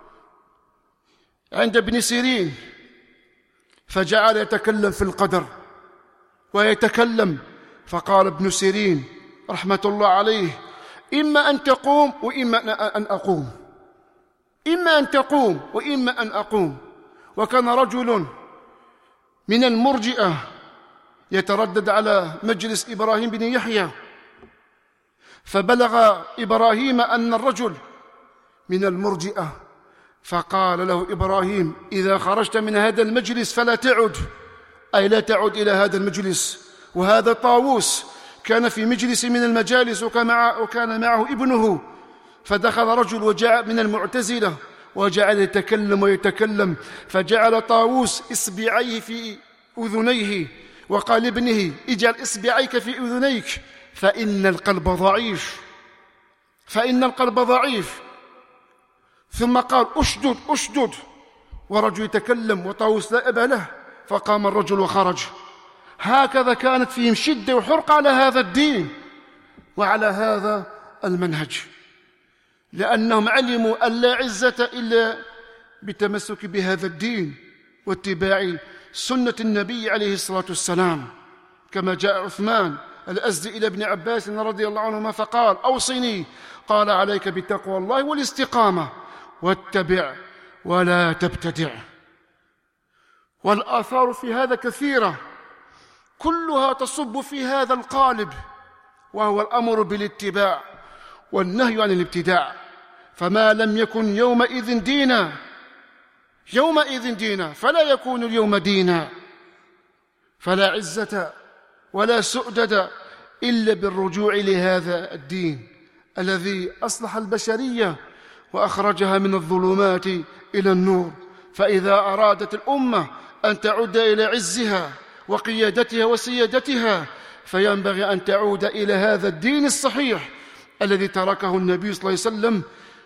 A: عند ابن سيرين فجعل يتكلم في القدر ويتكلم، فقال ابن سيرين رحمة الله عليه: إما أن تقوم وإما أن أقوم، إما أن تقوم وإما أن أقوم. وكان رجل من المرجئة يتردد على مجلس إبراهيم بن يحيى، فبلغ إبراهيم أن الرجل من المرجئة، فقال له إبراهيم: إذا خرجت من هذا المجلس فلا تعد، أي لا تعد إلى هذا المجلس. وهذا طاووس كان في مجلس من المجالس وكان معه ابنه، فدخل رجل وجاء من المعتزلة وجعل يتكلم، فجعل طاووس إصبعيه في أذنيه وقال ابنه: اجعل إصبعيك في أذنيك فإن القلب ضعيف. ثم قال: أشدد، ورجل يتكلم وطاووس لا أبا له، فقام الرجل وخرج. هكذا كانت فيهم شدة وحرق على هذا الدين وعلى هذا المنهج، لأنهم علموا أن لا عزة إلا بالتمسك بهذا الدين واتباع سنة النبي عليه الصلاة والسلام، كما جاء عثمان الأزدي إلى ابن عباس رضي الله عنهما فقال: أوصني. قال: عليك بتقوى الله والاستقامة، واتبع ولا تبتدع. والآثار في هذا كثيرة، كلها تصب في هذا القالب، وهو الأمر بالاتباع والنهي عن الابتداع. فما لم يكن يومئذ دينا فلا يكون اليوم دينا، فلا عزة ولا سؤدد إلا بالرجوع لهذا الدين الذي أصلح البشرية وأخرجها من الظلمات إلى النور. فإذا أرادت الأمة أن تعود إلى عزها وقيادتها وسيادتها، فينبغي أن تعود إلى هذا الدين الصحيح الذي تركه النبي صلى الله عليه وسلم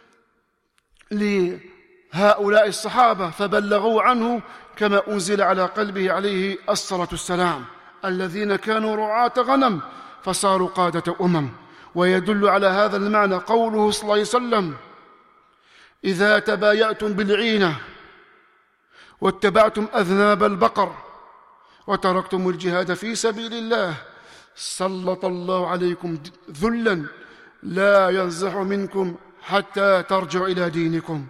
A: لهؤلاء الصحابة فبلغوا عنه كما أنزل على قلبه عليه الصلاة والسلام، الذين كانوا رعاة غنم فصاروا قادة أمم. ويدل على هذا المعنى قوله صلى الله عليه وسلم: إذا تبايعتم بالعينة واتبعتم أذناب البقر وتركتم الجهاد في سبيل الله سلط الله عليكم ذلا لا ينزح منكم حتى ترجعوا إلى دينكم.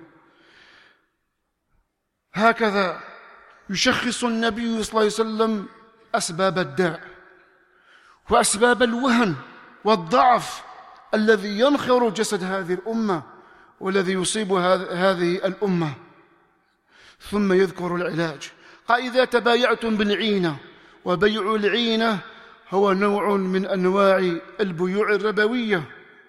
A: هكذا يشخص النبي صلى الله عليه وسلم أسباب الداء وأسباب الوهن والضعف الذي ينخر جسد هذه الأمة والذي يصيب هذه الأمة. ثم يذكر العلاج، قال: إذا تبايعتم بالعينة، وبيع العينة هو نوع من أنواع البيوع الربوية.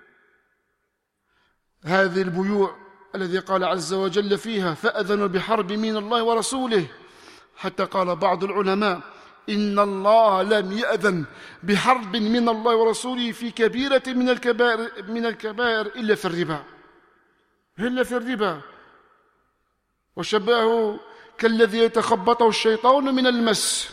A: هذه البيوع الذي قال عز وجل فيها: فأذنوا بحرب من الله ورسوله، حتى قال بعض العلماء: إن الله لم يأذن بحرب من الله ورسوله في كبيرة من الكبائر إلا في الربا، وشبهه كالذي يتخبطه الشيطان من المس.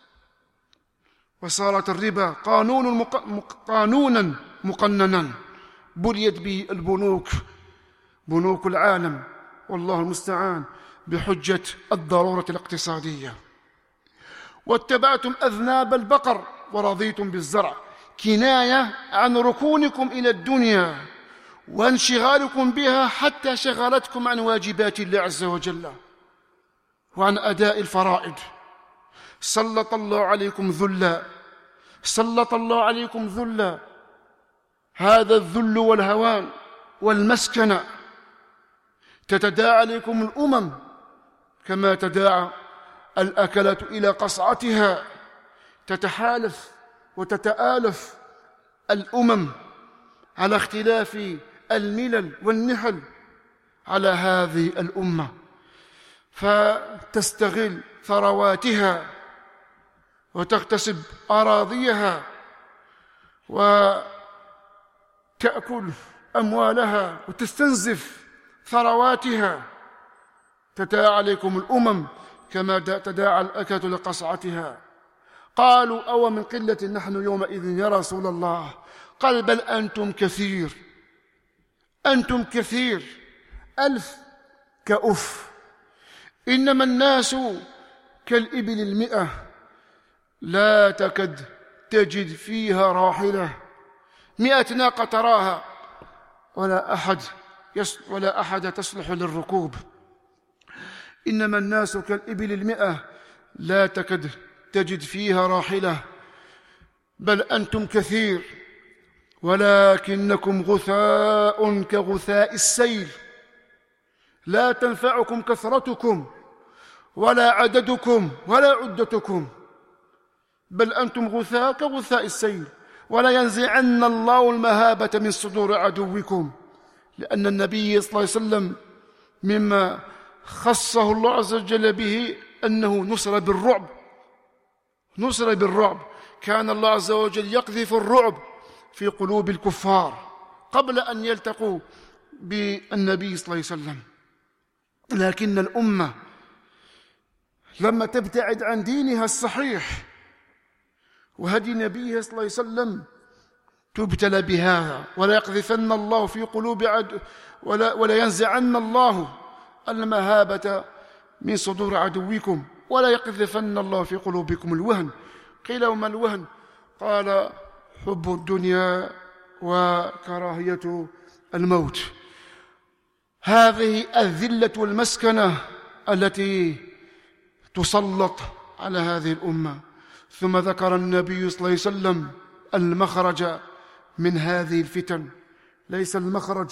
A: وصارت الربا قانونا مقننا بليت به بنوك العالم، والله المستعان، بحجة الضرورة الاقتصادية. واتبعتم أذناب البقر ورضيتم بالزرع، كناية عن ركونكم إلى الدنيا وانشغالكم بها حتى شغلتكم عن واجبات الله عز وجل وعن أداء الفرائض. سلط الله عليكم ذلا، هذا الذل والهوان والمسكنة. تتداعى عليكم الأمم كما تداعى الأكلة إلى قصعتها، تتحالف وتتآلف الأمم على اختلاف الملل والنحل على هذه الأمة، فتستغل ثرواتها وتغتصب أراضيها وتأكل أموالها وتستنزف ثرواتها. تتداعى عليكم الأمم كما تداعى الأكلة لقصعتها. قالوا: أو من قلة نحن يومئذ يا رسول الله؟ قال: بل أنتم كثير، ألف كأف. إنما الناس كالإبل 100 لا تكد تجد فيها راحلة. 100 ناقة تراها ولا أحد تصلح للركوب. إنما الناس كالإبل 100 لا تكد تجد فيها راحلة. بل أنتم كثير ولكنكم غثاء كغثاء السيل، لا تنفعكم كثرتكم ولا عددكم ولا عدتكم. بل أنتم غثاء كغثاء السيل. ولا ينزعن الله المهابة من صدور عدوكم، لأن النبي صلى الله عليه وسلم مما خصه الله عز وجل به أنه نصر بالرعب. كان الله عز وجل يقذف الرعب في قلوب الكفار قبل أن يلتقوا بالنبي صلى الله عليه وسلم. لكن الأمة لما تبتعد عن دينها الصحيح وهدي نبيه صلى الله عليه وسلم تبتلى بهذا. ولا يقذفن الله في قلوب ولا ينزعن الله المهابة من صدور عدوكم، ولا يقذفن الله في قلوبكم الوهن. قيل: وما الوهن؟ قال: حب الدنيا وكراهية الموت. هذه الذلة والمسكنة التي تسلط على هذه الأمة. ثم ذكر النبي صلى الله عليه وسلم المخرج من هذه الفتن. ليس المخرج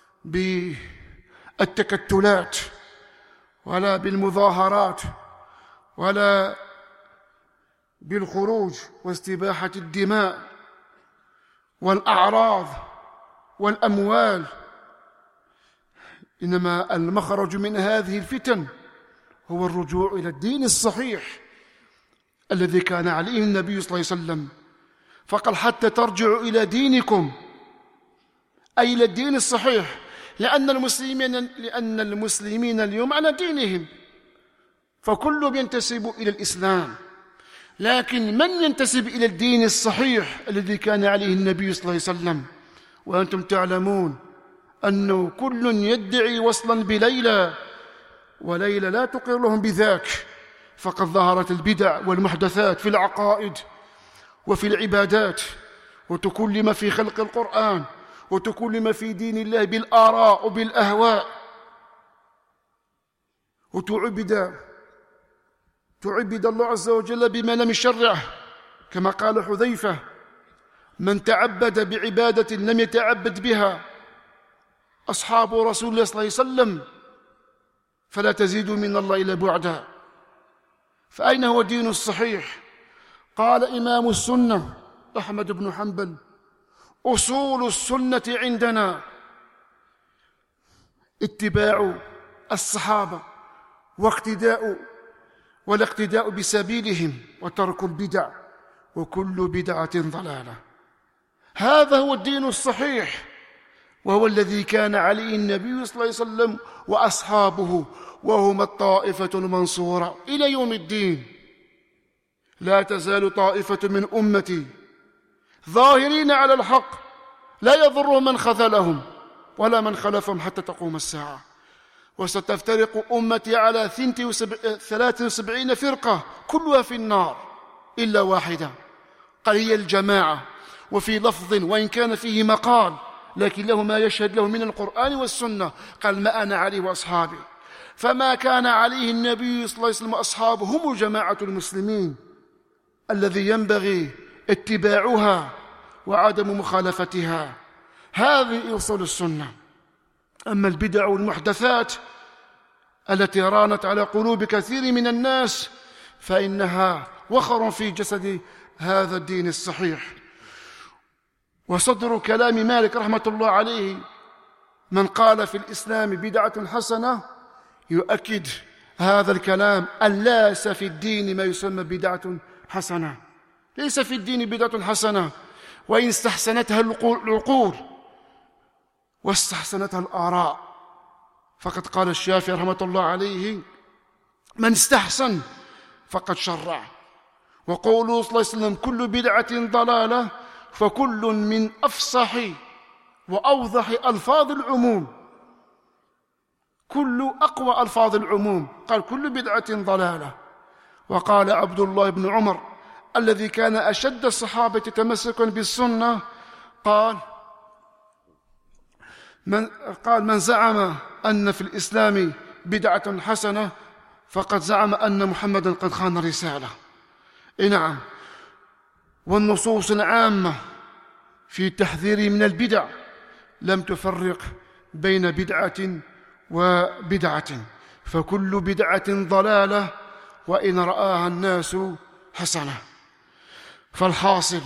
A: بالتكتلات ولا بالمظاهرات ولا بالخروج واستباحة الدماء والأعراض والأموال، إنما المخرج من هذه الفتن هو الرجوع إلى الدين الصحيح الذي كان عليه النبي صلى الله عليه وسلم. فقال: حتى ترجعوا إلى دينكم، أي إلى الدين الصحيح، لأن المسلمين اليوم على دينهم، فكلهم ينتسب إلى الإسلام. لكن من ينتسب إلى الدين الصحيح الذي كان عليه النبي صلى الله عليه وسلم؟ وأنتم تعلمون أنه كل يدعي وصلا بليلى، وليلى لا تقر لهم بذاك. فقد ظهرت البدع والمحدثات في العقائد وفي العبادات، وتكلم في خلق القرآن، وتكلم في دين الله بالآراء وبالأهواء، تعبد الله عز وجل بما لم يشرعه، كما قال حذيفة من تعبد بعبادة لم يتعبد بها أصحاب رسول الله صلى الله عليه وسلم فلا تزيد من الله إلا بعدا. فأين هو الدين الصحيح؟ قال إمام السنة أحمد بن حنبل: أصول السنة عندنا اتباع الصحابة والاقتداء بسبيلهم وترك البدع، وكل بدعة ضلالة. هذا هو الدين الصحيح، وهو الذي كان عليه النبي صلى الله عليه وسلم وأصحابه، وهم الطائفة المنصورة إلى يوم الدين. لا تزال طائفة من أمتي ظاهرين على الحق لا يضر من خذلهم ولا من خلفهم حتى تقوم الساعة. وستفترق أمتي على 73 فرقة كلها في النار إلا واحدة، قال هي الجماعة. وفي لفظ وإن كان فيه مقال لكن له ما يشهد له من القرآن والسنة، قال: ما أنا عليه وأصحابي. فما كان عليه النبي صلى الله عليه وسلم وأصحابه هم جماعة المسلمين الذي ينبغي اتباعها وعدم مخالفتها. هذه أصول السنة. أما البدع والمحدثات التي رانت على قلوب كثير من الناس فإنها وخر في جسد هذا الدين الصحيح. وصدر كلام مالك رحمة الله عليه: من قال في الإسلام بدعة حسنة، يؤكد هذا الكلام أن ليس في الدين ما يسمى بدعة حسنة. ليس في الدين بدعة حسنة، وإن استحسنتها العقول واستحسنتها الآراء. فقد قال الشافعي رحمة الله عليه: من استحسن فقد شرع. وقوله صلى الله عليه وسلم: كل بدعة ضلالة، فكل من أفصح وأوضح ألفاظ العموم، كل أقوى ألفاظ العموم، قال: كل بدعة ضلالة. وقال عبد الله بن عمر الذي كان أشد الصحابة تمسكا بالسنة، قال: من زعم أن في الإسلام بدعة حسنة فقد زعم أن محمدا قد خان الرسالة. نعم. والنصوص العامة في التحذير من البدع لم تفرق بين بدعة وبدعة، فكل بدعة ضلالة وإن رآها الناس حسنة. فالحاصل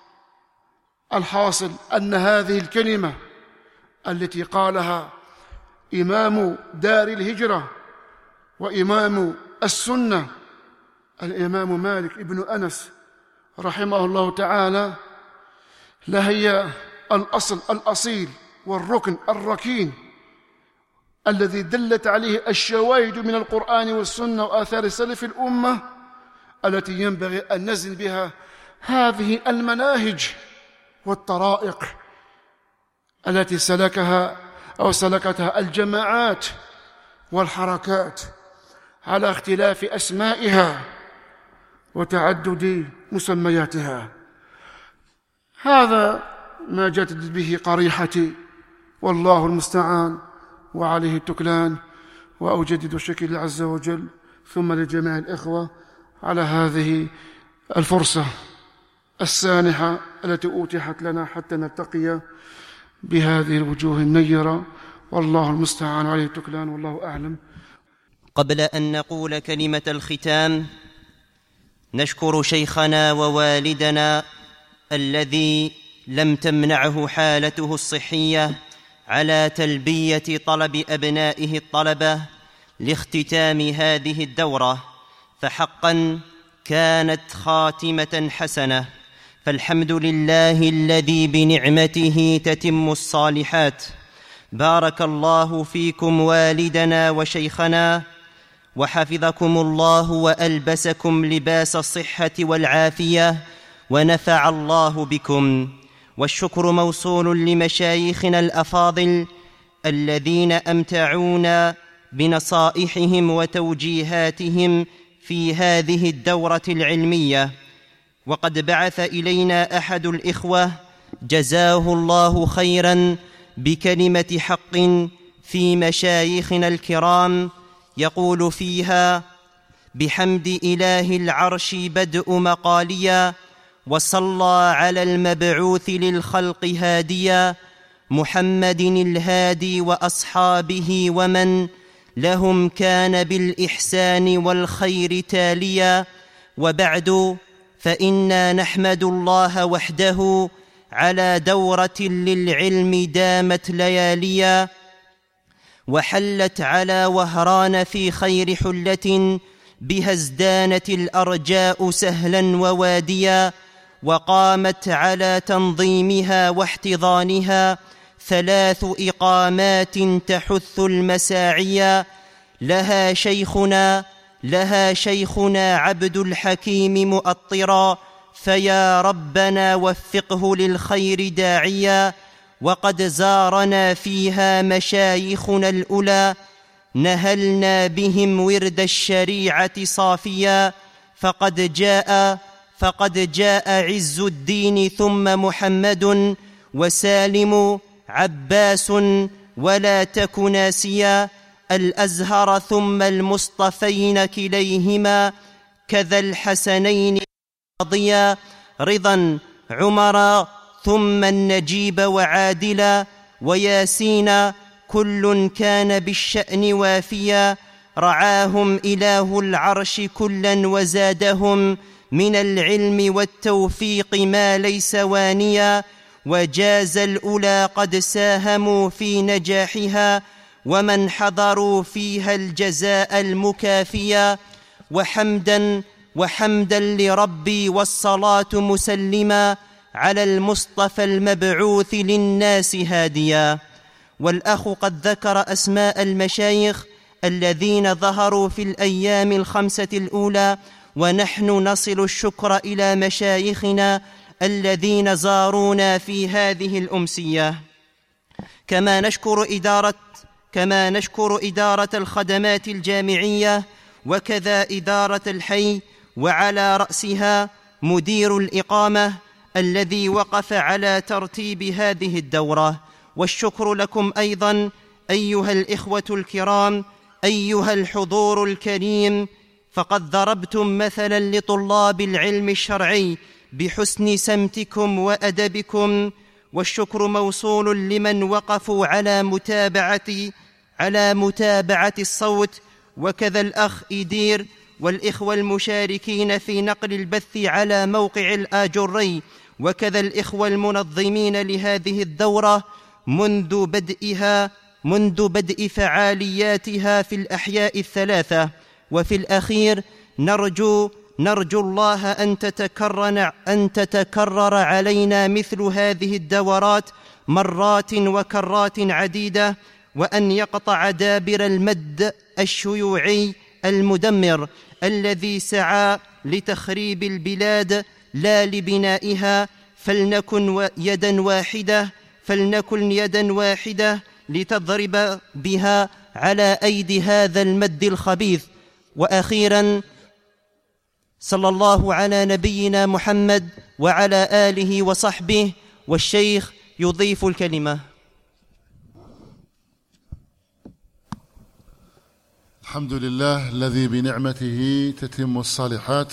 A: أن هذه الكلمة التي قالها إمام دار الهجرة وإمام السنة الإمام مالك ابن أنس رحمه الله تعالى لهي الأصل الأصيل والركن الركين الذي دلت عليه الشواهد من القرآن والسنة وآثار سلف الأمة، التي ينبغي أن نزن بها هذه المناهج والطرائق التي سلكتها الجماعات والحركات على اختلاف أسمائها وتعدد مسمياتها. هذا ما جدد به قريحتي، والله المستعان وعليه التكلان. وأجدد الشكر لله عز وجل ثم لجميع الإخوة على هذه الفرصة السانحة التي أوتحت لنا حتى نلتقي بهذه الوجوه النيرة، والله المستعان وعليه التكلان، والله أعلم.
B: قبل أن نقول كلمة الختام نشكر شيخنا ووالدنا الذي لم تمنعه حالته الصحية على تلبية طلب أبنائه الطلبة لاختتام هذه الدورة، فحقا كانت خاتمة حسنة. فالحمد لله الذي بنعمته تتم الصالحات. بارك الله فيكم والدنا وشيخنا، وحفظكم الله وألبسكم لباس الصحة والعافية، ونفع الله بكم. والشكر موصول لمشايخنا الأفاضل الذين أمتعونا بنصائحهم وتوجيهاتهم في هذه الدورة العلمية. وقد بعث إلينا أحد الإخوة جزاه الله خيراً بكلمة حق في مشايخنا الكرام، يقول فيها: بحمد إله العرش بدء مقاليا، وصلى على المبعوث للخلق هاديا محمد الهادي وأصحابه ومن لهم كان بالإحسان والخير تاليا. وبعد، فإنا نحمد الله وحده على دورة للعلم دامت لياليا، وحلت على وهران في خير حلة بها ازدانت الأرجاء سهلا وواديا. وقامت على تنظيمها واحتضانها 3 إقامات تحث المساعيا. لها شيخنا عبد الحكيم مؤطرا، فيا ربنا وفقه للخير داعيا. وقد زارنا فيها مشايخنا الأولى، نهلنا بهم ورد الشريعة صافيا. فقد جاء عز الدين ثم محمد وسالم عباس ولا تك ناسيا. الأزهر ثم المصطفين كليهما كذا الحسنين قضيا. رضا عمرا ثم النجيب وعادلا وياسين كل كان بالشأن وافيا. رعاهم إله العرش كلا وزادهم من العلم والتوفيق ما ليس وانيا. وجاز الأولى قد ساهموا في نجاحها ومن حضروا فيها الجزاء المكافيا. وحمدا لربي والصلاة مسلما على المصطفى المبعوث للناس هاديا. والأخ قد ذكر أسماء المشايخ الذين ظهروا في الأيام ال5 الأولى، ونحن نصل الشكر إلى مشايخنا الذين زارونا في هذه الأمسية. كما نشكر إدارة الخدمات الجامعية وكذا إدارة الحي، وعلى رأسها مدير الإقامة الذي وقف على ترتيب هذه الدورة. والشكر لكم أيضا أيها الإخوة الكرام، أيها الحضور الكريم، فقد ضربتم مثلا لطلاب العلم الشرعي بحسن سمتكم وأدبكم. والشكر موصول لمن وقفوا على متابعة الصوت، وكذا الأخ إدير والإخوة المشاركين في نقل البث على موقع الآجري، وكذا الإخوة المنظمين لهذه الدورة منذ بدء فعالياتها في الأحياء ال3. وفي الأخير نرجو الله أن تتكرر علينا مثل هذه الدورات مرات وكرات عديدة، وأن يقطع دابر المد الشيوعي المدمر الذي سعى لتخريب البلاد لا لبنائها. فلنكن يدا واحدة لتضرب بها على أيدي هذا المد الخبيث. وأخيرا، صلى الله على نبينا محمد وعلى آله وصحبه. والشيخ يضيف الكلمة.
C: الحمد لله الذي بنعمته تتم الصالحات.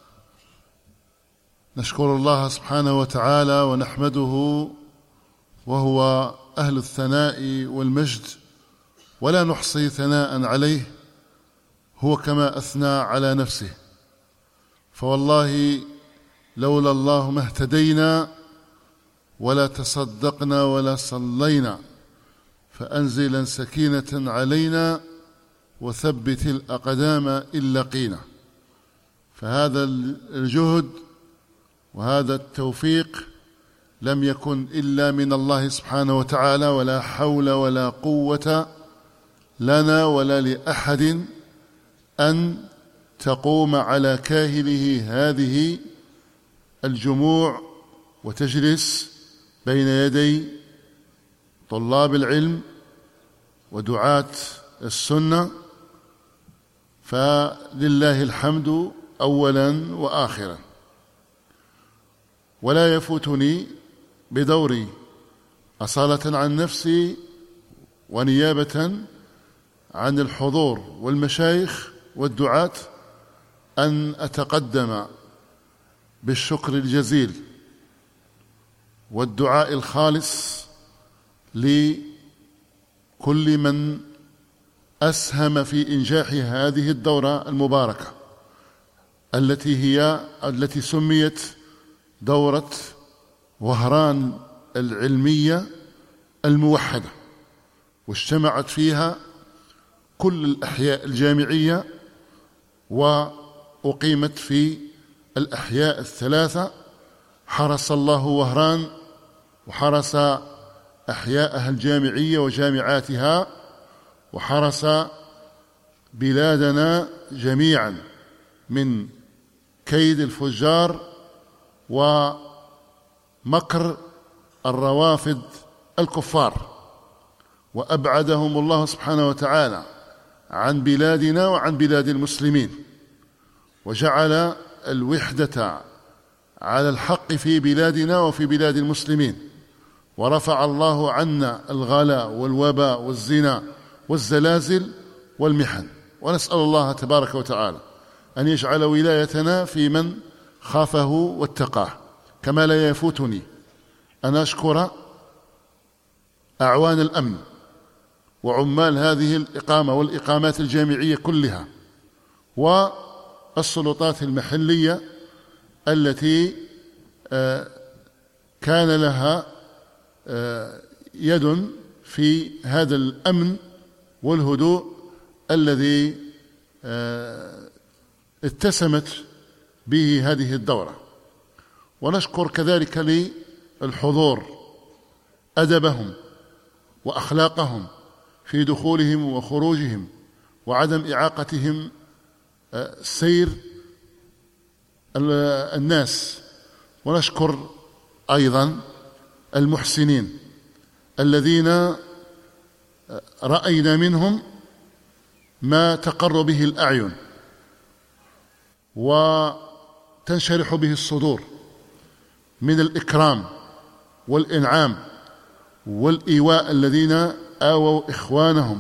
C: نشكر الله سبحانه وتعالى ونحمده، وهو أهل الثناء والمجد، ولا نحصي ثناء عليه، هو كما أثنى على نفسه. فوالله لولا الله ما اهتدينا ولا تصدقنا ولا صلينا، فأنزلا سكينة علينا وثبت الأقدام إن لقينا. فهذا الجهد وهذا التوفيق لم يكن إلا من الله سبحانه وتعالى، ولا حول ولا قوة لنا ولا لأحد أن تقوم على كاهله هذه الجموع وتجلس بين يدي طلاب العلم ودعاة السنة. فلله الحمد أولا وآخرا. ولا يفوتني بدوري أصالة عن نفسي ونيابة عن الحضور والمشايخ والدعاة أن أتقدم بالشكر الجزيل والدعاء الخالص لكل من أسهم في إنجاح هذه الدورة المباركة التي سميت دورة وهران العلمية الموحدة، واجتمعت فيها كل الأحياء الجامعية وأقيمت في الأحياء الثلاثة. حرس الله وهران وحرس أحياءها الجامعية وجامعاتها وحرس بلادنا جميعا من كيد الفجار ومكر الروافد الكفار، وأبعدهم الله سبحانه وتعالى عن بلادنا وعن بلاد المسلمين، وجعل الوحدة على الحق في بلادنا وفي بلاد المسلمين، ورفع الله عنا الغلاء والوباء والزنا والزلازل والمحن. ونسأل الله تبارك وتعالى أن يجعل ولايتنا في من خافه واتقاه. كما لا يفوتني أن أشكر أعوان الأمن وعمال هذه الإقامة والإقامات الجامعية كلها والسلطات المحلية التي كان لها يد في هذا الأمن والهدوء الذي اتسمت به هذه الدورة. ونشكر كذلك للحضور أدبهم وأخلاقهم في دخولهم وخروجهم وعدم إعاقتهم سير الناس. ونشكر أيضا المحسنين الذين رأينا منهم ما تقر به الأعين وتنشرح به الصدور من الإكرام والإنعام والإيواء الذين آووا إخوانهم.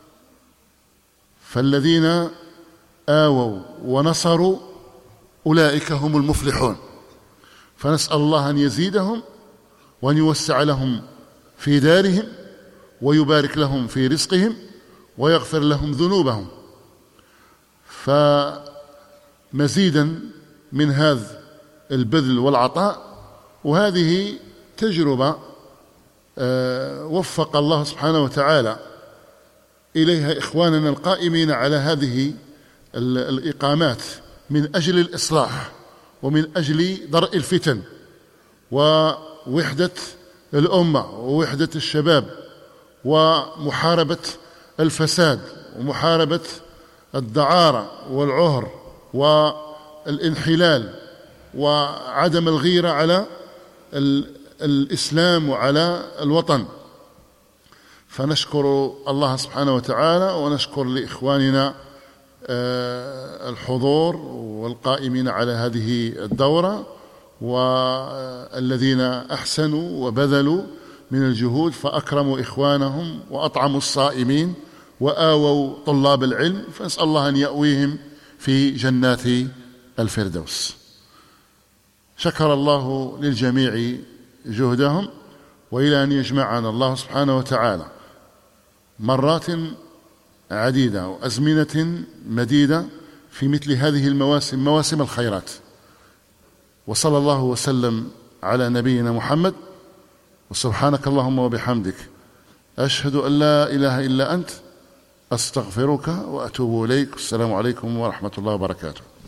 C: فالذين آووا ونصروا أولئك هم المفلحون. فنسأل الله أن يزيدهم وأن يوسع لهم في دارهم ويبارك لهم في رزقهم ويغفر لهم ذنوبهم. فمزيدا من هذا البذل والعطاء، وهذه تجربة وفق الله سبحانه وتعالى إليها إخواننا القائمين على هذه الإقامات من أجل الإصلاح ومن أجل درء الفتن ووحدة الأمة ووحدة الشباب ومحاربة الفساد ومحاربة الدعارة والعهر والانحلال وعدم الغيرة على الإسلام وعلى الوطن. فنشكر الله سبحانه وتعالى ونشكر لإخواننا الحضور والقائمين على هذه الدورة والذين أحسنوا وبذلوا من الجهود فأكرموا إخوانهم وأطعموا الصائمين وآووا طلاب العلم. فنسأل الله أن يأويهم في جنات الفردوس. شكر الله للجميع جهدهم، وإلى أن يجمعنا الله سبحانه وتعالى مرات عديدة وأزمنة مديدة في مثل هذه المواسم، مواسم الخيرات. وصلى الله وسلم على نبينا محمد. وسبحانك اللهم وبحمدك أشهد أن لا إله إلا أنت أستغفرك وأتوب إليك. السلام عليكم ورحمة الله وبركاته.